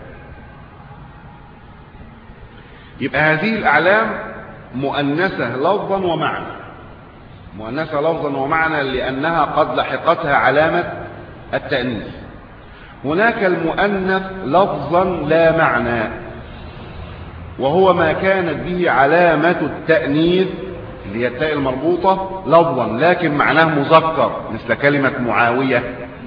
يبقى هذه الأعلام مؤنثة لفظا ومعنى، مؤنثة لفظا ومعنى لأنها قد لحقتها علامة التأنيث. هناك المؤنث لفظا لا معنى، وهو ما كانت به علامة التأنيث اللي هي التاء المربوطة لفظا لكن معناه مذكر، مثل كلمة معاوية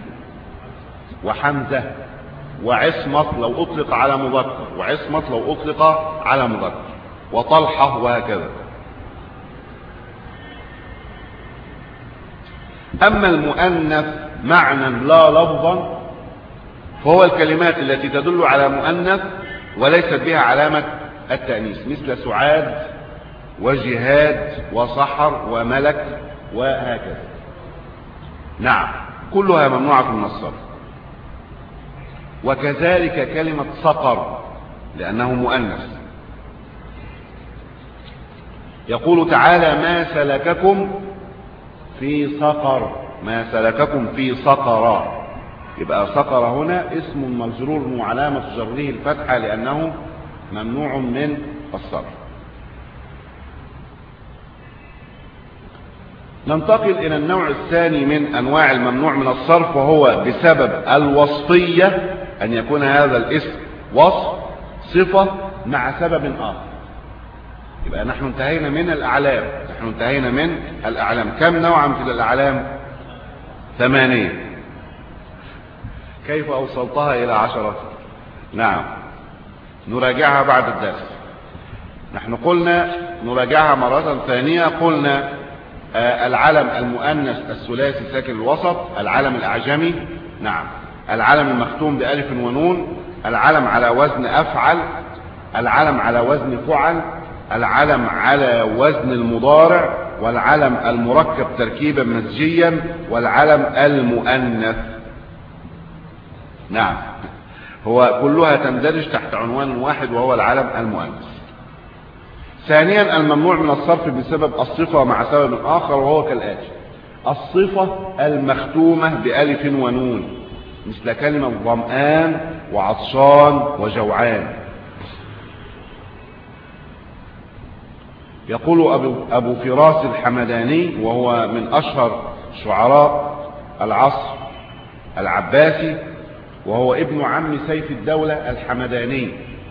وحمزة وعصمت لو أطلق على مذكر، وعصمت لو أطلق على مذكر، وطلحة وهكذا. أما المؤنث معنى لا لفظا فهو الكلمات التي تدل على مؤنث وليست بها علامة التأنيث، مثل سعاد وجهاد وصحر وملك وهكذا. نعم، كلها ممنوعة من الصرف. وكذلك كلمة صقر لأنه مؤنث. يقول تعالى: ما سلككم في سقر، ما سلككم في سقر. يبقى سقر هنا اسم مجرور وعلامة جره الفتحة لأنه ممنوع من الصرف. ننتقل إلى النوع الثاني من أنواع الممنوع من الصرف، وهو بسبب الوصفية، أن يكون هذا الاسم وصف صفة مع سبب آخر. يبقى نحن انتهينا من الأعلام، نحن انتهينا من الأعلام. كم نوعا في الأعلام؟ ثمانية. كيف أوصلتها إلى عشرة؟ نعم، نراجعها بعد الدرس. نحن قلنا نراجعها مرة ثانية. قلنا آه العلم المؤنث الثلاثي ساكن الوسط، العلم الأعجمي نعم، العلم المختوم بألف ونون، العلم على وزن أفعل، العلم على وزن فعل، العلم على وزن المضارع، والعلم المركب تركيبا مزجيا، والعلم المؤنث. نعم، هو كلها تندرج تحت عنوان واحد وهو العلم المؤنث. ثانيا الممنوع من الصرف بسبب الصفة مع سبب آخر، وهو كالآتي: الصفة المختومة بألف ونون، مثل كلمة ظمآن وعطشان وجوعان. يقول أبو, أبو فراس الحمداني، وهو من أشهر شعراء العصر العباسي، وهو ابن عم سيف الدولة الحمداني.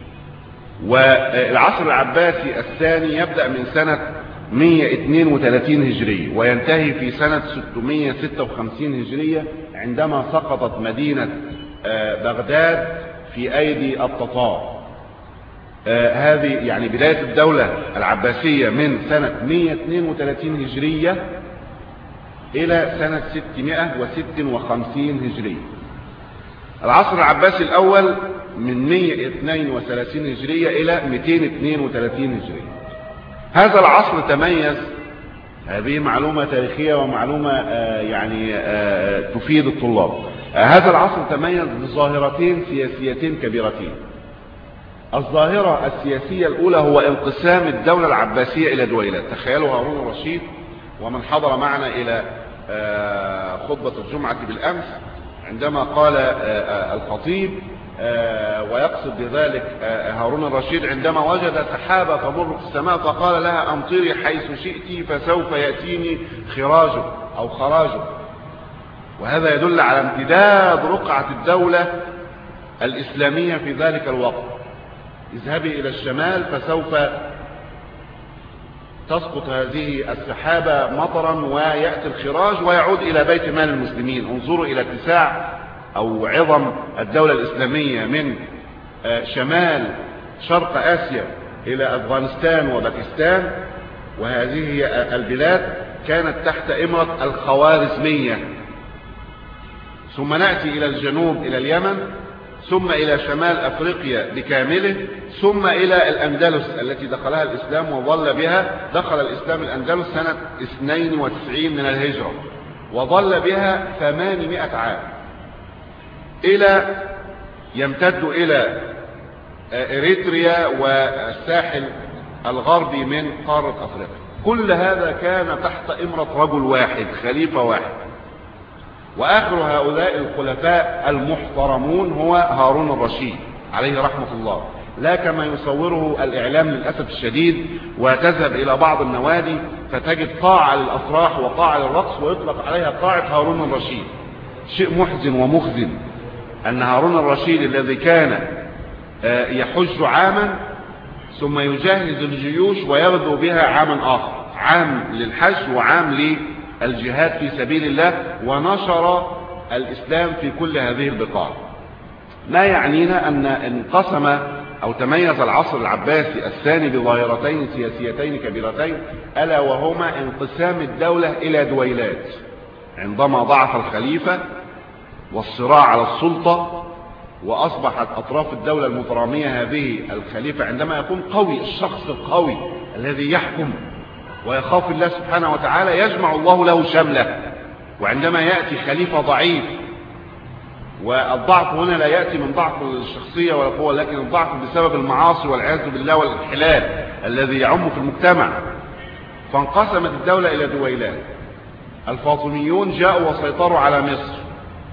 والعصر العباسي الثاني يبدأ من سنة مئة واثنين وثلاثين هجرية وينتهي في سنة ستمئة وستة وخمسين هجرية، عندما سقطت مدينة بغداد في أيدي التتار. هذه يعني بداية الدولة العباسية من سنة مئة واثنين وثلاثين هجرية إلى سنة ستمئة وستة وخمسين هجرية. العصر العباسي الأول من مئة واثنين وثلاثين هجرية إلى مئتين واثنين وثلاثين هجرية. هذا العصر تميز، هذه معلومة تاريخية ومعلومة يعني تفيد الطلاب، هذا العصر تميز بظاهرتين سياسيتين كبيرتين. الظاهرة السياسية الأولى هو انقسام الدولة العباسية إلى دويلات. تخيلوا هارون الرشيد، ومن حضر معنا إلى خطبة الجمعة بالأمس عندما قال الخطيب، ويقصد بذلك هارون الرشيد، عندما وجد سحابة تمر في السماء فقال لها أمطري حيث شئت فسوف يأتيني خراجه أو خراجه. وهذا يدل على امتداد رقعة الدولة الإسلامية في ذلك الوقت. اذهبي إلى الشمال فسوف تسقط هذه السحابة مطرا ويأتي الخراج ويعود إلى بيت مال المسلمين. انظروا إلى اتساع أو عظم الدولة الإسلامية من شمال شرق آسيا إلى أفغانستان وباكستان، وهذه هي البلاد كانت تحت إمرة الخوارزمية. ثم نأتي إلى الجنوب إلى اليمن، ثم إلى شمال أفريقيا بكامله، ثم إلى الأندلس التي دخلها الإسلام وظل بها. دخل الإسلام الأندلس سنة اثنين وتسعين من الهجرة وظل بها ثمانمائة عام، إلى يمتد إلى إريتريا والساحل الغربي من قارة أفريقيا. كل هذا كان تحت إمرة رجل واحد، خليفة واحد. وآخر هؤلاء الخلفاء المحترمون هو هارون الرشيد عليه رحمة الله، لا كما يصوره الإعلام للأسف الشديد، وتذهب إلى بعض النوادي فتجد قاعة للأفراح وقاعة للرقص ويطلق عليها قاعة هارون الرشيد. شيء محزن ومخزن أن هارون الرشيد الذي كان يحج عاما ثم يجهز الجيوش ويغزو بها عاما آخر، عام للحج وعام للجهاد في سبيل الله، ونشر الإسلام في كل هذه البقاع. لا يعنينا أن انقسم أو تميز العصر العباسي الثاني بظاهرتين سياسيتين كبيرتين، ألا وهما انقسام الدولة إلى دويلات عندما ضعف الخليفة والصراع على السلطة، وأصبحت أطراف الدولة المترامية هذه الخليفة عندما يكون قوي، الشخص القوي الذي يحكم ويخاف الله سبحانه وتعالى يجمع الله له شمله. وعندما يأتي خليفة ضعيف، والضعف هنا لا يأتي من ضعف الشخصية ولا قوة، لكن الضعف بسبب المعاصي والعياذ بالله والانحلال الذي يعم في المجتمع، فانقسمت الدولة إلى دويلات. الفاطميون جاءوا وسيطروا على مصر،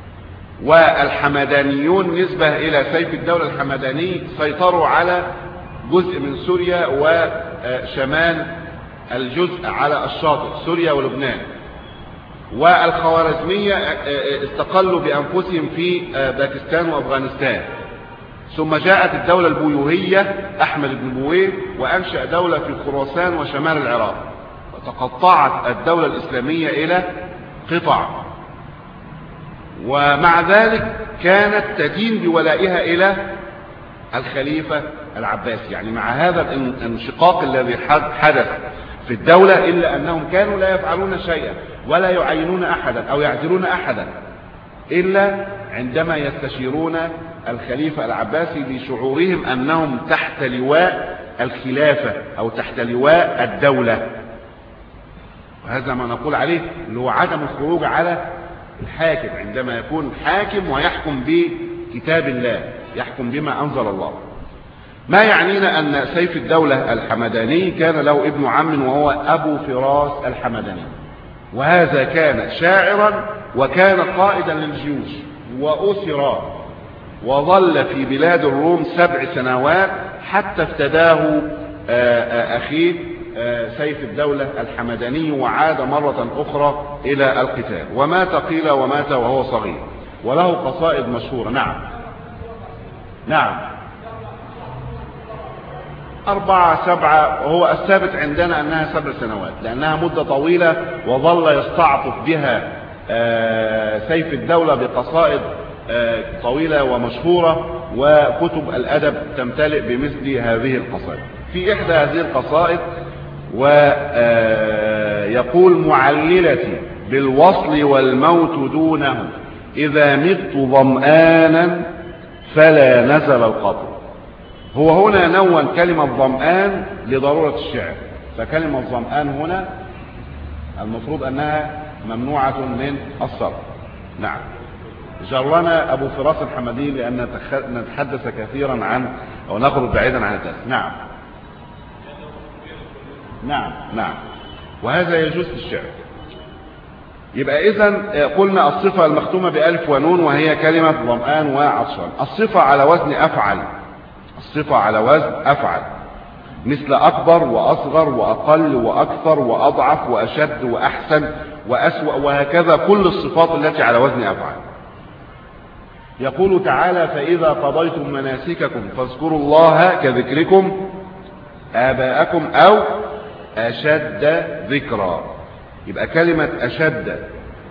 والحمدانيون نسبة إلى سيف الدولة الحمداني سيطروا على جزء من سوريا وشمال الجزء على الشاطئ سوريا ولبنان. والخوارزمية استقلوا بأنفسهم في باكستان وأفغانستان. ثم جاءت الدولة البويهية أحمد بن بويه وأنشأ دولة في خراسان وشمال العراق، وتقطعت الدولة الإسلامية إلى قطع، ومع ذلك كانت تدين بولائها إلى الخليفة العباسي، يعني مع هذا الانشقاق الذي حدث في الدولة، إلا أنهم كانوا لا يفعلون شيئا ولا يعينون أحدا أو يعزلون أحدا إلا عندما يستشيرون الخليفة العباسي لشعورهم أنهم تحت لواء الخلافة أو تحت لواء الدولة. وهذا ما نقول عليه اللي هو عدم الخروج على الحاكم عندما يكون حاكم ويحكم بكتاب الله، يحكم بما أنزل الله. ما يعنينا أن سيف الدولة الحمداني كان له ابن عم وهو أبو فراس الحمداني، وهذا كان شاعرا وكان قائدا للجيوش وأسر وظل في بلاد الروم سبع سنوات حتى افتداه أخيه سيف الدولة الحمداني وعاد مرة أخرى إلى القتال، ومات قيل ومات وهو صغير، وله قصائد مشهورة. نعم نعم أربعة سبعة، وهو الثابت عندنا أنها سبع سنوات لأنها مدة طويلة، وظل يستعطف بها سيف الدولة بقصائد طويلة ومشهورة، وكتب الأدب تمتلئ بمثل هذه القصائد. في إحدى هذه القصائد ويقول: معللتي بالوصل والموت دونه، إذا مت ظمآنا فلا نزل القطر. هو هنا نون كلمة ظمآن لضرورة الشعر، فكلمة ظمآن هنا المفروض أنها ممنوعة من الصرف. نعم. جرنا أبو فراس الحمداني لأن نتحدث كثيرا عن أو نخرج بعيدا عن الدرس. نعم نعم نعم وهذا يجوز في الشعر. يبقى إذن قلنا الصفة المختومة بألف ونون وهي كلمة ظمآن وعطشان. الصفة على وزن أفعل، الصفة على وزن أفعل، مثل أكبر وأصغر وأقل وأكثر وأضعف وأشد وأحسن وأسوأ، وهكذا كل الصفات التي على وزن أفعل. يقول تعالى: فإذا قضيتم مناسككم فاذكروا الله كذكركم آباءكم أو أشد ذكرا. يبقى كلمة أشد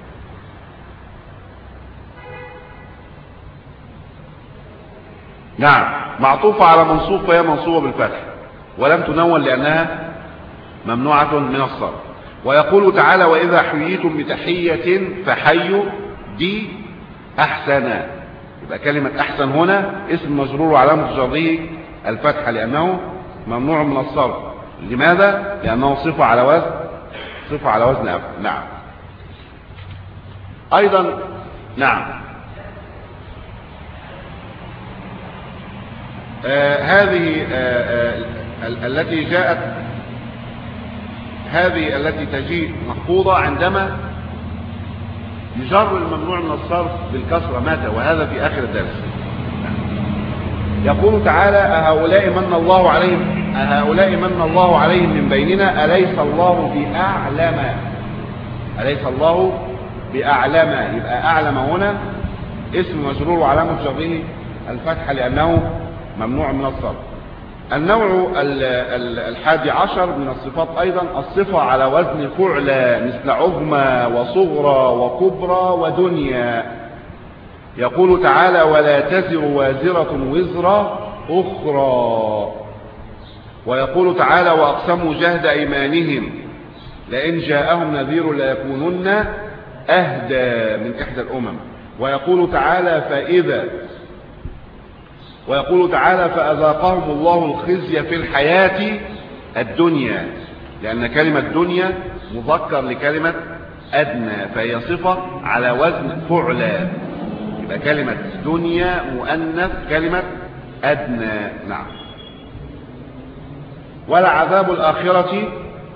نعم معطوفة على منصوب، فهي منصوبة بالفتح ولم تنون لأنها ممنوعة من الصرف. ويقول تعالى: وإذا حييتم بتحية فحيوا دي أحسنا. يبقى كلمة أحسن هنا اسم مجرور علامة جره الفتحة لأنه ممنوع من الصرف. لماذا؟ لأنه صفة على وزن صفة على وزن أفعل. نعم. أيضا نعم آه هذه آه آه التي جاءت هذه التي تجيء مخفوضة عندما يجر الممنوع من الصرف بالكسرة مات، وهذا في آخر الدرس. يقول تعالى: أهؤلاء من الله عليهم أهؤلاء من الله عليهم من بيننا أليس الله بأعلم أليس الله بأعلم. يبقى أعلم هنا اسم مجرور وعلامة جره الفتحة لأنه ممنوع من الصرف. النوع الحادي عشر من الصفات أيضا الصفة على وزن فعلى، مثل عظمى وصغرى وكبرى ودنيا. يقول تعالى: ولا تزر وازرة وزر أخرى. ويقول تعالى: وأقسموا جهد أيمانهم لئن جاءهم نذير ليكونن أهدى من إحدى الأمم. ويقول تعالى: فإذا ويقول تعالى: فأذاقهم الله الخزي في الحياة الدنيا، لأن كلمة دنيا مذكر لكلمة أدنى، فهي صفة على وزن فعلى. يبقى كلمة دنيا مؤنث كلمة أدنى. نعم. ولعذاب الآخرة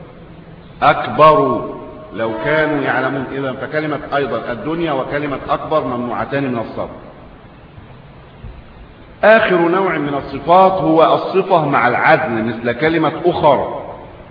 أكبر لو كانوا يعلمون. إذن فكلمة أيضا الدنيا وكلمة أكبر ممنوعتان من الصرف. آخر نوع من الصفات هو الصفة مع العدل، مثل كلمة أخر.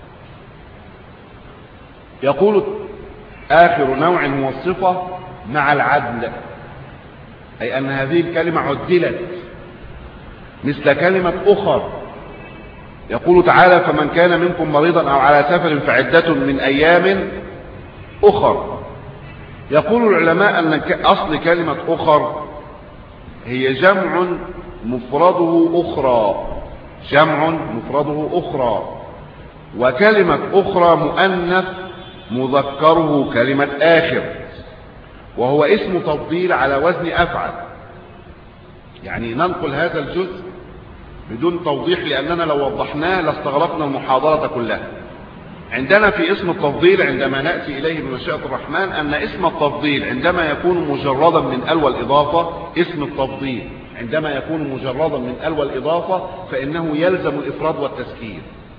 يقول: آخر نوع هو الصفة مع العدل، أي أن هذه الكلمة عدلت، مثل كلمة أخر. يقول تعالى: فمن كان منكم مريضا أو على سفر فعدة من أيام أخر. يقول العلماء أن أصل كلمة أخر هي جمع مفرده أخرى، جمع مفرده أخرى، وكلمة أخرى مؤنث مذكره كلمة آخر، وهو اسم تفضيل على وزن أفعل. يعني ننقل هذا الجزء بدون توضيح، لأننا لو وضحناه لاستغرقنا المحاضرة كلها. عندنا في اسم التفضيل عندما نأتي إليه بمشيئة الرحمن أن اسم التفضيل عندما يكون مجردا من ال والإضافة، اسم التفضيل عندما يكون مجردا من ال والإضافة فإنه يلزم الإفراد والتذكير.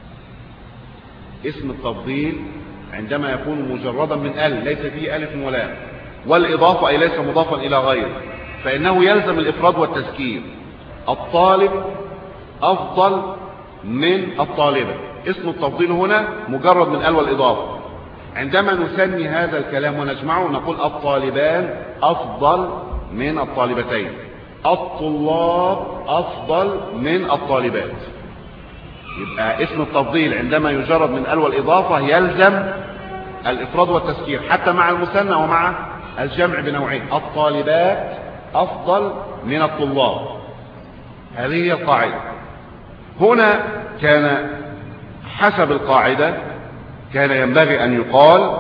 اسم التفضيل عندما يكون مجردا من ال ليس فيه ألف ولام، والإضافة أي ليس مضافا إلى غيره، فإنه يلزم الإفراد والتذكير. الطالب أفضل من الطالبة، اسم التفضيل هنا مجرد من ال والإضافة. عندما نسمي هذا الكلام ونجمعه نقول الطالبان أفضل من الطالبتين، الطلاب أفضل من الطالبات. يبقى اسم التفضيل عندما يجرد من ال والإضافة يلزم الإفراد والتذكير، حتى مع المثنى ومع الجمع بنوعين. الطالبات أفضل من الطلاب، هذه هي القاعدة. هنا كان حسب القاعدة كان ينبغي أن يقال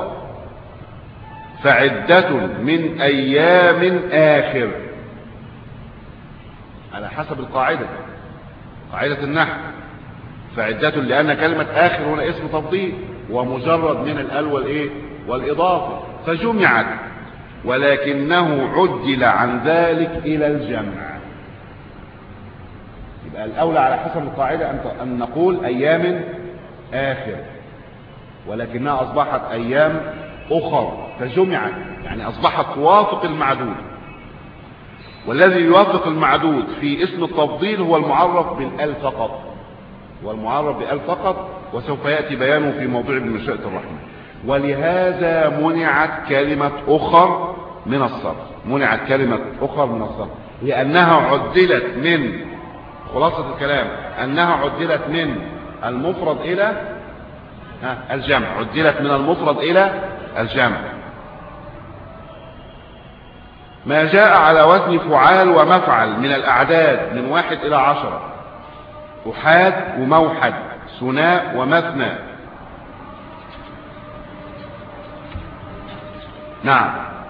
فعدة من أيام آخر، على حسب القاعدة، قاعدة النحو. فعدة لأن كلمة آخر هنا اسم تفضيل ومجرد من الأل والإيه والإضافة، فجمعت، ولكنه عدل عن ذلك إلى الجمع. يبقى الأولى على حسب القاعدة أن نقول أيام آخر، ولكنها أصبحت أيام أخر فجمعت، يعني أصبحت توافق المعدود. والذي يوافق المعدود في اسم التفضيل هو المعرف بالأل فقط، والمعرف بأل فقط، وسوف يأتي بيانه في موضوع بمشيئة الرحمن. ولهذا منعت كلمة أخر من الصرف، منعت كلمة أخر من الصرف لأنها عدلت من، خلاصة الكلام أنها عدلت من المفرد إلى الجمع، عدلت من المفرد إلى الجمع. ما جاء على وزن فعال ومفعل من الأعداد من واحد إلى عشرة، أحاد وموحد، ثناء ومثنى. نعم.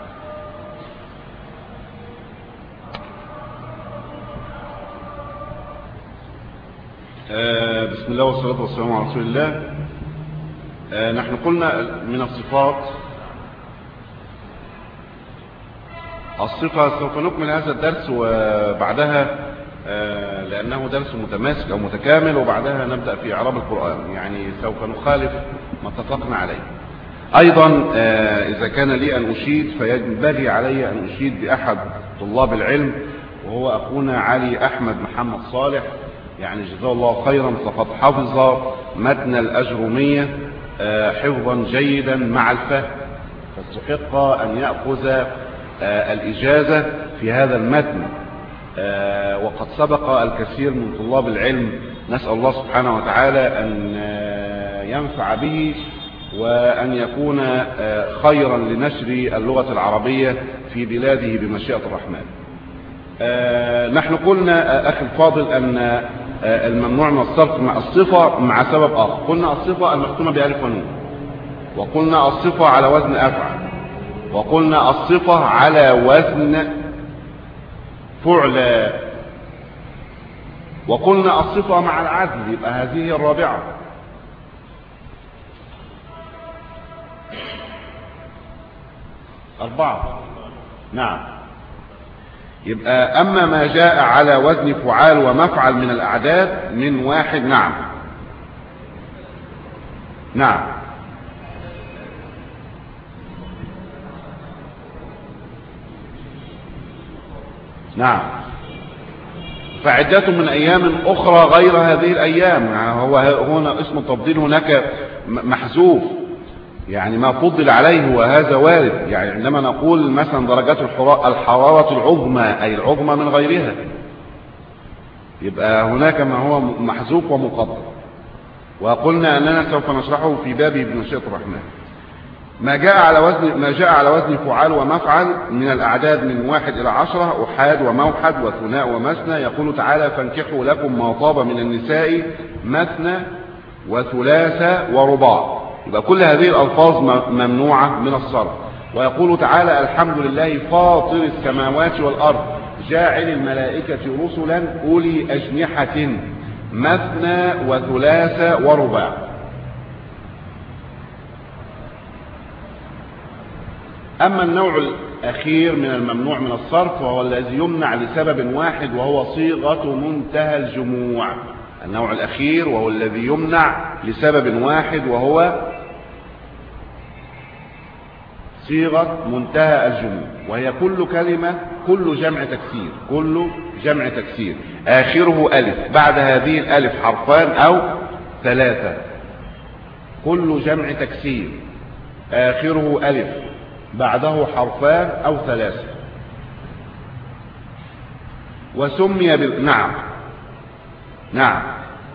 آه بسم الله والصلاة والسلام على رسول الله. آه نحن قلنا من الصفات الصفة. سوف نكمل هذا الدرس وبعدها آه لأنه درس متماسك أو متكامل، وبعدها نبدأ في إعراب القرآن، يعني سوف نخالف ما اتفقنا عليه. أيضا آه إذا كان لي أن أشيد فينبغي علي أن أشيد بأحد طلاب العلم، وهو أخونا علي أحمد محمد صالح، يعني جزاه الله خيرا، فقد حفظ متن الأجرومية آه حفظا جيدا مع الفهم، فاستحق أن يأخذ آه الإجازة في هذا المتن. آه وقد سبق الكثير من طلاب العلم، نسأل الله سبحانه وتعالى أن آه ينفع به وأن يكون آه خيرا لنشر اللغة العربية في بلاده بمشيئة الرحمن. آه نحن قلنا آه أخي الفاضل أن آه الممنوع من الصرف مع الصفة مع سبب آخر. قلنا الصفة المختومة بألف ونون، وقلنا الصفة على وزن أفعل، وقلنا الصفة على وزن فعل، وقلنا الصفة مع العدل، يبقى هذه هي الرابعة. أربعة. نعم. يبقى أما ما جاء على وزن فعال ومفعل من الأعداد من واحد. نعم. نعم. نعم. فعدة من أيام أخرى غير هذه الأيام، يعني هو هنا اسم التفضيل هناك محذوف، يعني ما فضل عليه وهذا وارد. يعني عندما نقول مثلا درجات الحرارة العظمى أي العظمى من غيرها، يبقى هناك ما هو محذوف ومقدر، وقلنا أننا سوف نشرحه في باب بمشيئة الرحمن. ما جاء على وزن ما جاء على وزن فعال ومفعل من الأعداد من واحد إلى عشرة، أحاد وموحد وثناء ومثنى. يقول تعالى فانكحوا لكم ما طاب من النساء مثنى وثلاث ورباع. يبقى كل هذه الألفاظ ممنوعة من الصرف. ويقول تعالى الحمد لله فاطر السماوات والأرض جاعل الملائكة رسلا أولي أجنحة مثنى وثلاث ورباع. أما النوع الأخير من الممنوع من الصرف وهو الذي يمنع لسبب واحد وهو صيغة منتهى الجموع. النوع الأخير وهو الذي يمنع لسبب واحد وهو صيغة منتهى الجموع، وهي كل كلمة كل جمع تكسير كل جمع تكسير آخره ألف، بعد هذه الألف حرفان أو ثلاثة. كل جمع تكسير آخره ألف بعده حرفان أو ثلاثة. وسمي بال... نعم نعم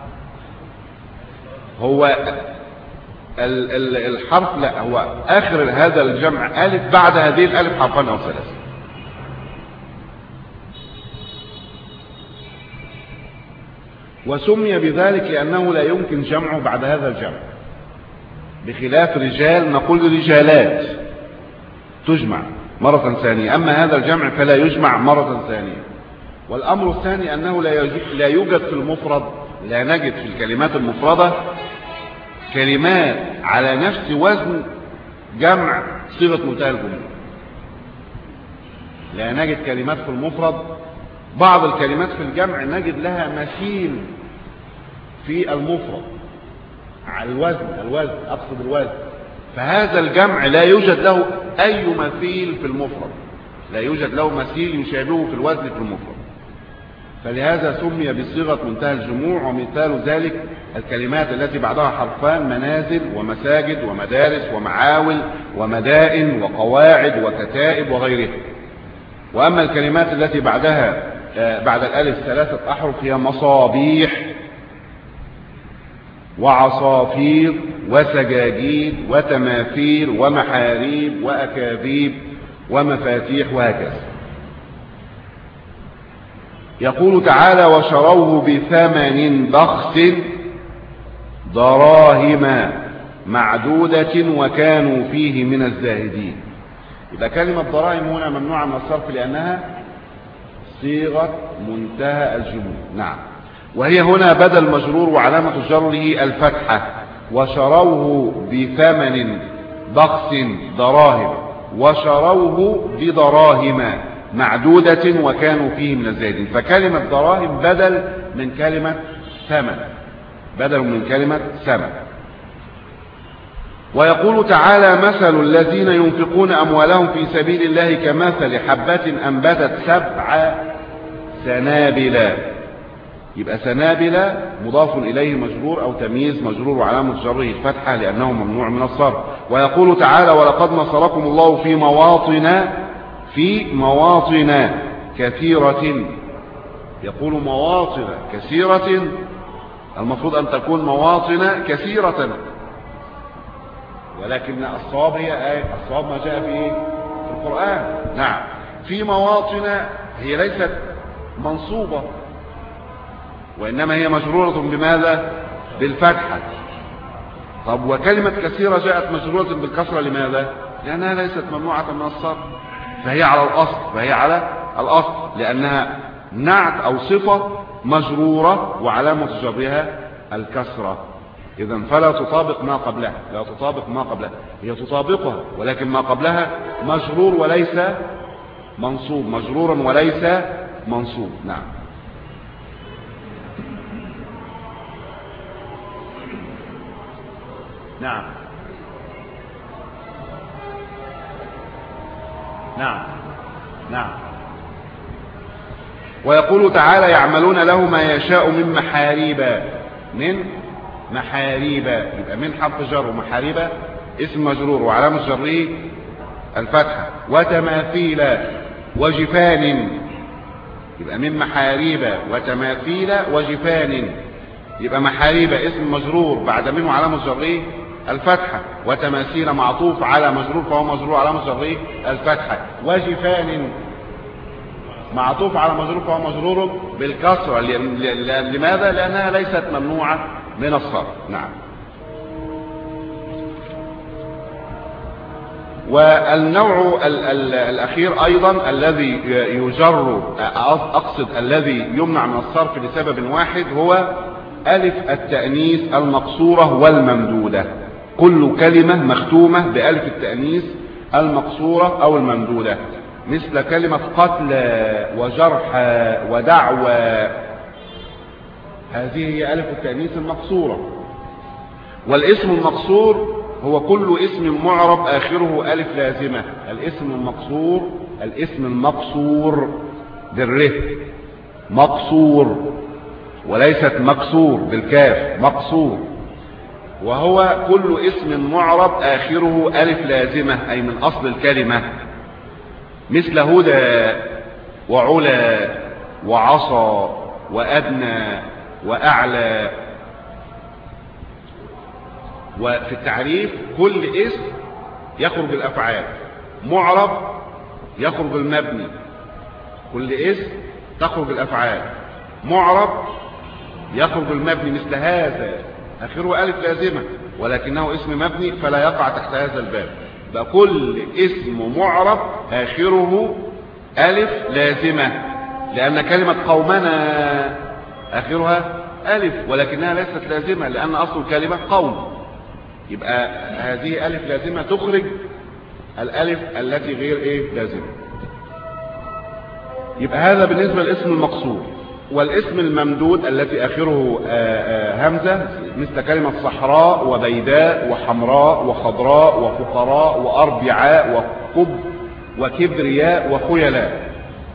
هو ال... ال... الحرف لا هو آخر هذا الجمع ألف، بعد هذه الألف حرفان أو ثلاثة. وسمي بذلك لأنه لا يمكن جمعه بعد هذا الجمع، بخلاف رجال نقول رجالات تجمع مرة ثانية، أما هذا الجمع فلا يجمع مرة ثانية. والأمر الثاني أنه لا يوجد في المفرد، لا نجد في الكلمات المفردة كلمات على نفس وزن جمع صيغة منتهى الجموع. لا نجد كلمات في المفرد، بعض الكلمات في الجمع نجد لها مثيل في المفرد على الوزن الوزن أقصد الوزن، فهذا الجمع لا يوجد له أي مثيل في المفرد، لا يوجد له مثيل يشابهه في الوزن في المفرد، فلهذا سمي بصيغة منتهى الجموع. ومثال ذلك الكلمات التي بعدها حرفان: منازل ومساجد ومدارس ومعاول ومدائن وقواعد وكتائب وغيرها. وأما الكلمات التي بعدها بعد الألف ثلاثة أحرف هي مصابيح وعصافير وسجاجيد وتماثيل ومحاريب وأكاذيب ومفاتيح وهكذا. يقول تعالى وشروه بثمن بخس دراهم معدودة وكانوا فيه من الزاهدين. إذا كلمة دراهم هنا ممنوعة من الصرف لأنها صيغة منتهى الجموع. نعم. وهي هنا بدل مجرور وعلامة جره الفتحة. وشروه بثمن بخس دراهم، وشروه بدراهم معدودة وكانوا فيه من الزاهدين. فكلمة دراهم بدل من كلمة ثمن، بدل من كلمة ثمن. ويقول تعالى مثل الذين ينفقون أموالهم في سبيل الله كمثل حبة أنبتت سبع سنابل. يبقى سنابل مضاف إليه مجرور أو تمييز مجرور وعلامة جره الفتحة لأنه ممنوع من الصرف. ويقول تعالى ولقد نصركم الله في مواطن في مواطن كثيرة. يقول مواطن كثيرة، المفروض أن تكون مواطن كثيرة، ولكن الصواب هي آية الصواب ما جاء في إيه؟ في القرآن. نعم. في مواطن هي ليست منصوبة، وإنما هي مجرورة بماذا؟ بالفتحة. طب وكلمة كثيرة جاءت مجرورة بالكسرة لماذا؟ لأنها ليست ممنوعة من الصرف، فهي على الأصل فهي على الأصل لأنها نعت أو صفة مجرورة وعلامة جرها الكسرة. إذن فلا تطابق ما قبلها، لا تطابق ما قبلها، هي تطابقها ولكن ما قبلها مجرور وليس منصوب، مجرورا وليس منصوب. نعم. نعم نعم نعم. ويقول تعالى يعملون له ما يشاء من محاريب، من محاريب، يبقى من حرف جر، ومحاريب اسم مجرور وعلامة جره الفتحة. وتماثيل وجفان، يبقى من محاريب وتماثيل وجفان، يبقى محاريب اسم مجرور بعد منه علامة جره الفتحة، وتماثيل معطوف على مجرور فهو مجرور على مجره الفتحة، وجفان معطوف على مجرور فهو مجرور بالكسرة. لماذا؟ لأنها ليست ممنوعة من الصرف. نعم. والنوع ال ال الأخير أيضا الذي يجر، أقصد الذي يمنع من الصرف لسبب واحد، هو ألف التأنيث المقصورة والممدودة. كل كلمة مختومة بألف التأنيث المقصورة أو الممدودة، مثل كلمة قتلى وجرحى ودعوى، هذه هي ألف التأنيث المقصورة. والاسم المقصور هو كل اسم معرب آخره ألف لازمة. الاسم المقصور، الاسم المقصور بالره، مقصور وليست مكسور بالكاف، مقصور. وهو كل اسم معرب آخره ألف لازمة، أي من أصل الكلمة، مثل هدى وعلا وعصى وأدنى وأعلى. وفي التعريف كل اسم يخرج الأفعال، معرب يخرج المبني، كل اسم تخرج الأفعال، معرب يخرج المبني، مثل هذا آخره ألف لازمة ولكنه اسم مبني فلا يقع تحت هذا الباب. فكل اسم معرب آخره ألف لازمة، لأن كلمة قومنا آخرها ألف ولكنها ليست لازمة، لأن أصل الكلمة قوم. يبقى هذه ألف لازمة تخرج الألف التي غير إيه لازمة. يبقى هذا بالنسبة للاسم المقصور. والاسم الممدود التي آخره همزة، مثل كلمة صحراء وبيداء وحمراء وخضراء وفقراء وأربعاء وكب وكبرياء وخيلاء.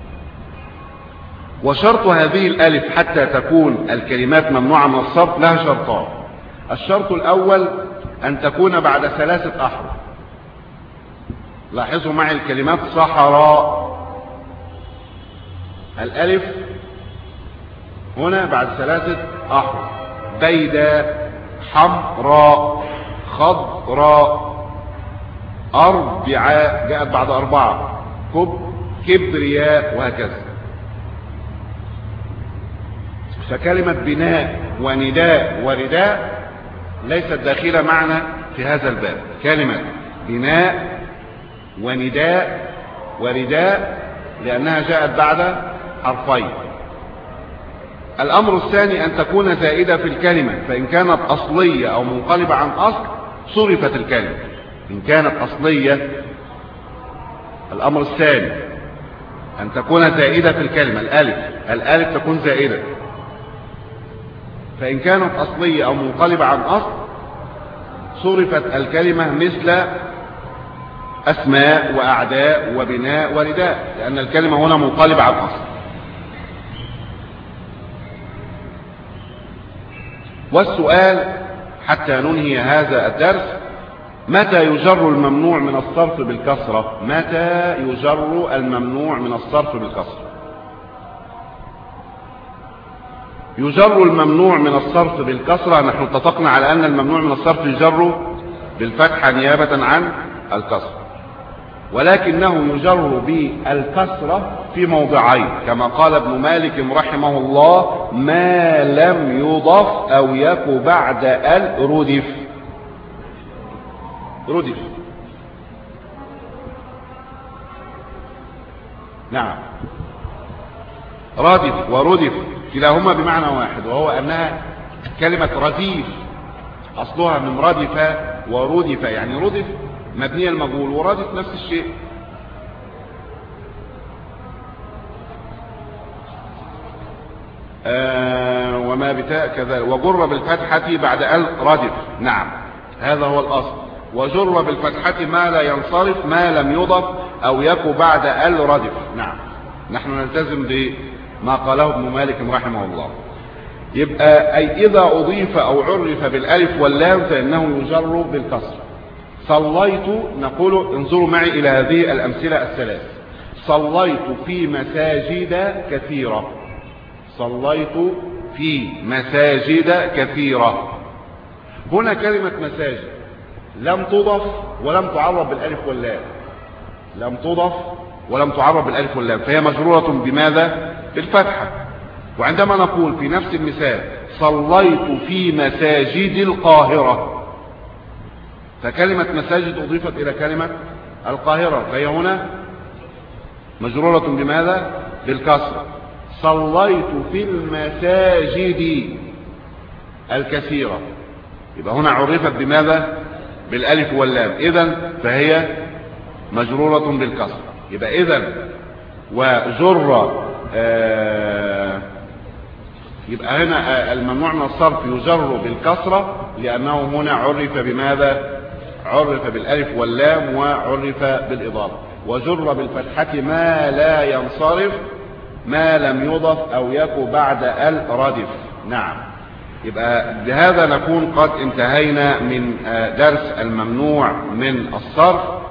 وشرط هذه الألف حتى تكون الكلمات ممنوعة من الصرف لها شرطان. الشرط الأول أن تكون بعد ثلاثة أحرف. لاحظوا معي الكلمات صحراء، الألف هنا بعد ثلاثة أحرف. بيداء، حمراء، خضراء، أربعاء جاءت بعد أربعة، كب كبرياء، وهكذا. فكلمة بناء ونداء ورداء ليست داخلة معنا في هذا الباب. كلمة بناء ونداء ورداء لأنها جاءت بعد حرفين. الأمر الثاني أن تكون زائدة في الكلمة، فإن كانت أصلية أو منقلبة عن أصل صرفت الكلمة. إن كانت أصلية، الأمر الثاني أن تكون زائدة في الكلمة، الألف الألف تكون زائدة، فإن كانت أصلية أو منقلبة عن أصل صرفت الكلمة، مثل أسماء وأعداء وبناء ورداء، لأن الكلمة هنا منقلبة عن أصل. والسؤال حتى ننهي هذا الدرس: متى يجر الممنوع من الصرف بالكسرة؟ متى يجر الممنوع من الصرف بالكسرة؟ يجر الممنوع من الصرف بالكسرة، نحن اتفقنا على أن الممنوع من الصرف يجر بالفتحة نيابة عن الكسرة، ولكنه يجر بالكسرة في موضعين، كما قال ابن مالك رحمه الله: ما لم يضف أو يك بعد ال ردف. ردف، نعم، رادف وردف كلاهما بمعنى واحد، وهو أنها كلمة رديف أصلها من ردف وردف، يعني ردف مبنية المجهول وردف نفس الشيء. آه وما بتاء كذلك. وجر بالفتحة بعد ال ردف، نعم هذا هو الأصل. وجر بالفتحة ما لا ينصرف ما لم يضف أو يك بعد ال ردف، نعم. نحن نلتزم بما قاله ابن مالك رحمه الله. يبقى أي إذا أضيف أو عرف بالألف واللام فإنه يجر بالكسر. صليت، نقول انظروا معي إلى هذه الأمثلة الثلاث: صليت في مساجد كثيرة، صليت في مساجد كثيرة. هنا كلمة مساجد لم تضف ولم تعرب بالالف واللام، لم تضف ولم تعرب بالالف واللام، فهي مجرورة بماذا؟ بالفتحة. وعندما نقول في نفس المثال صليت في مساجد القاهرة، فكلمة مساجد أضيفت إلى كلمة القاهرة، فهي هنا مجرورة بماذا؟ بالكسرة. صليت في المساجد الكثيرة، يبقى هنا عرفت بماذا؟ بالالف واللام، إذن فهي مجرورة بالكسرة. يبقى إذن وجر آه يبقى هنا آه الممنوع من الصرف يجر بالكسرة لأنه هنا عرف بماذا؟ عرف بالالف واللام وعرف بالإضافة. وجر بالفتحة ما لا ينصرف ما لم يضف أو يكو بعد ال ردف. نعم. يبقى بهذا نكون قد انتهينا من درس الممنوع من الصرف.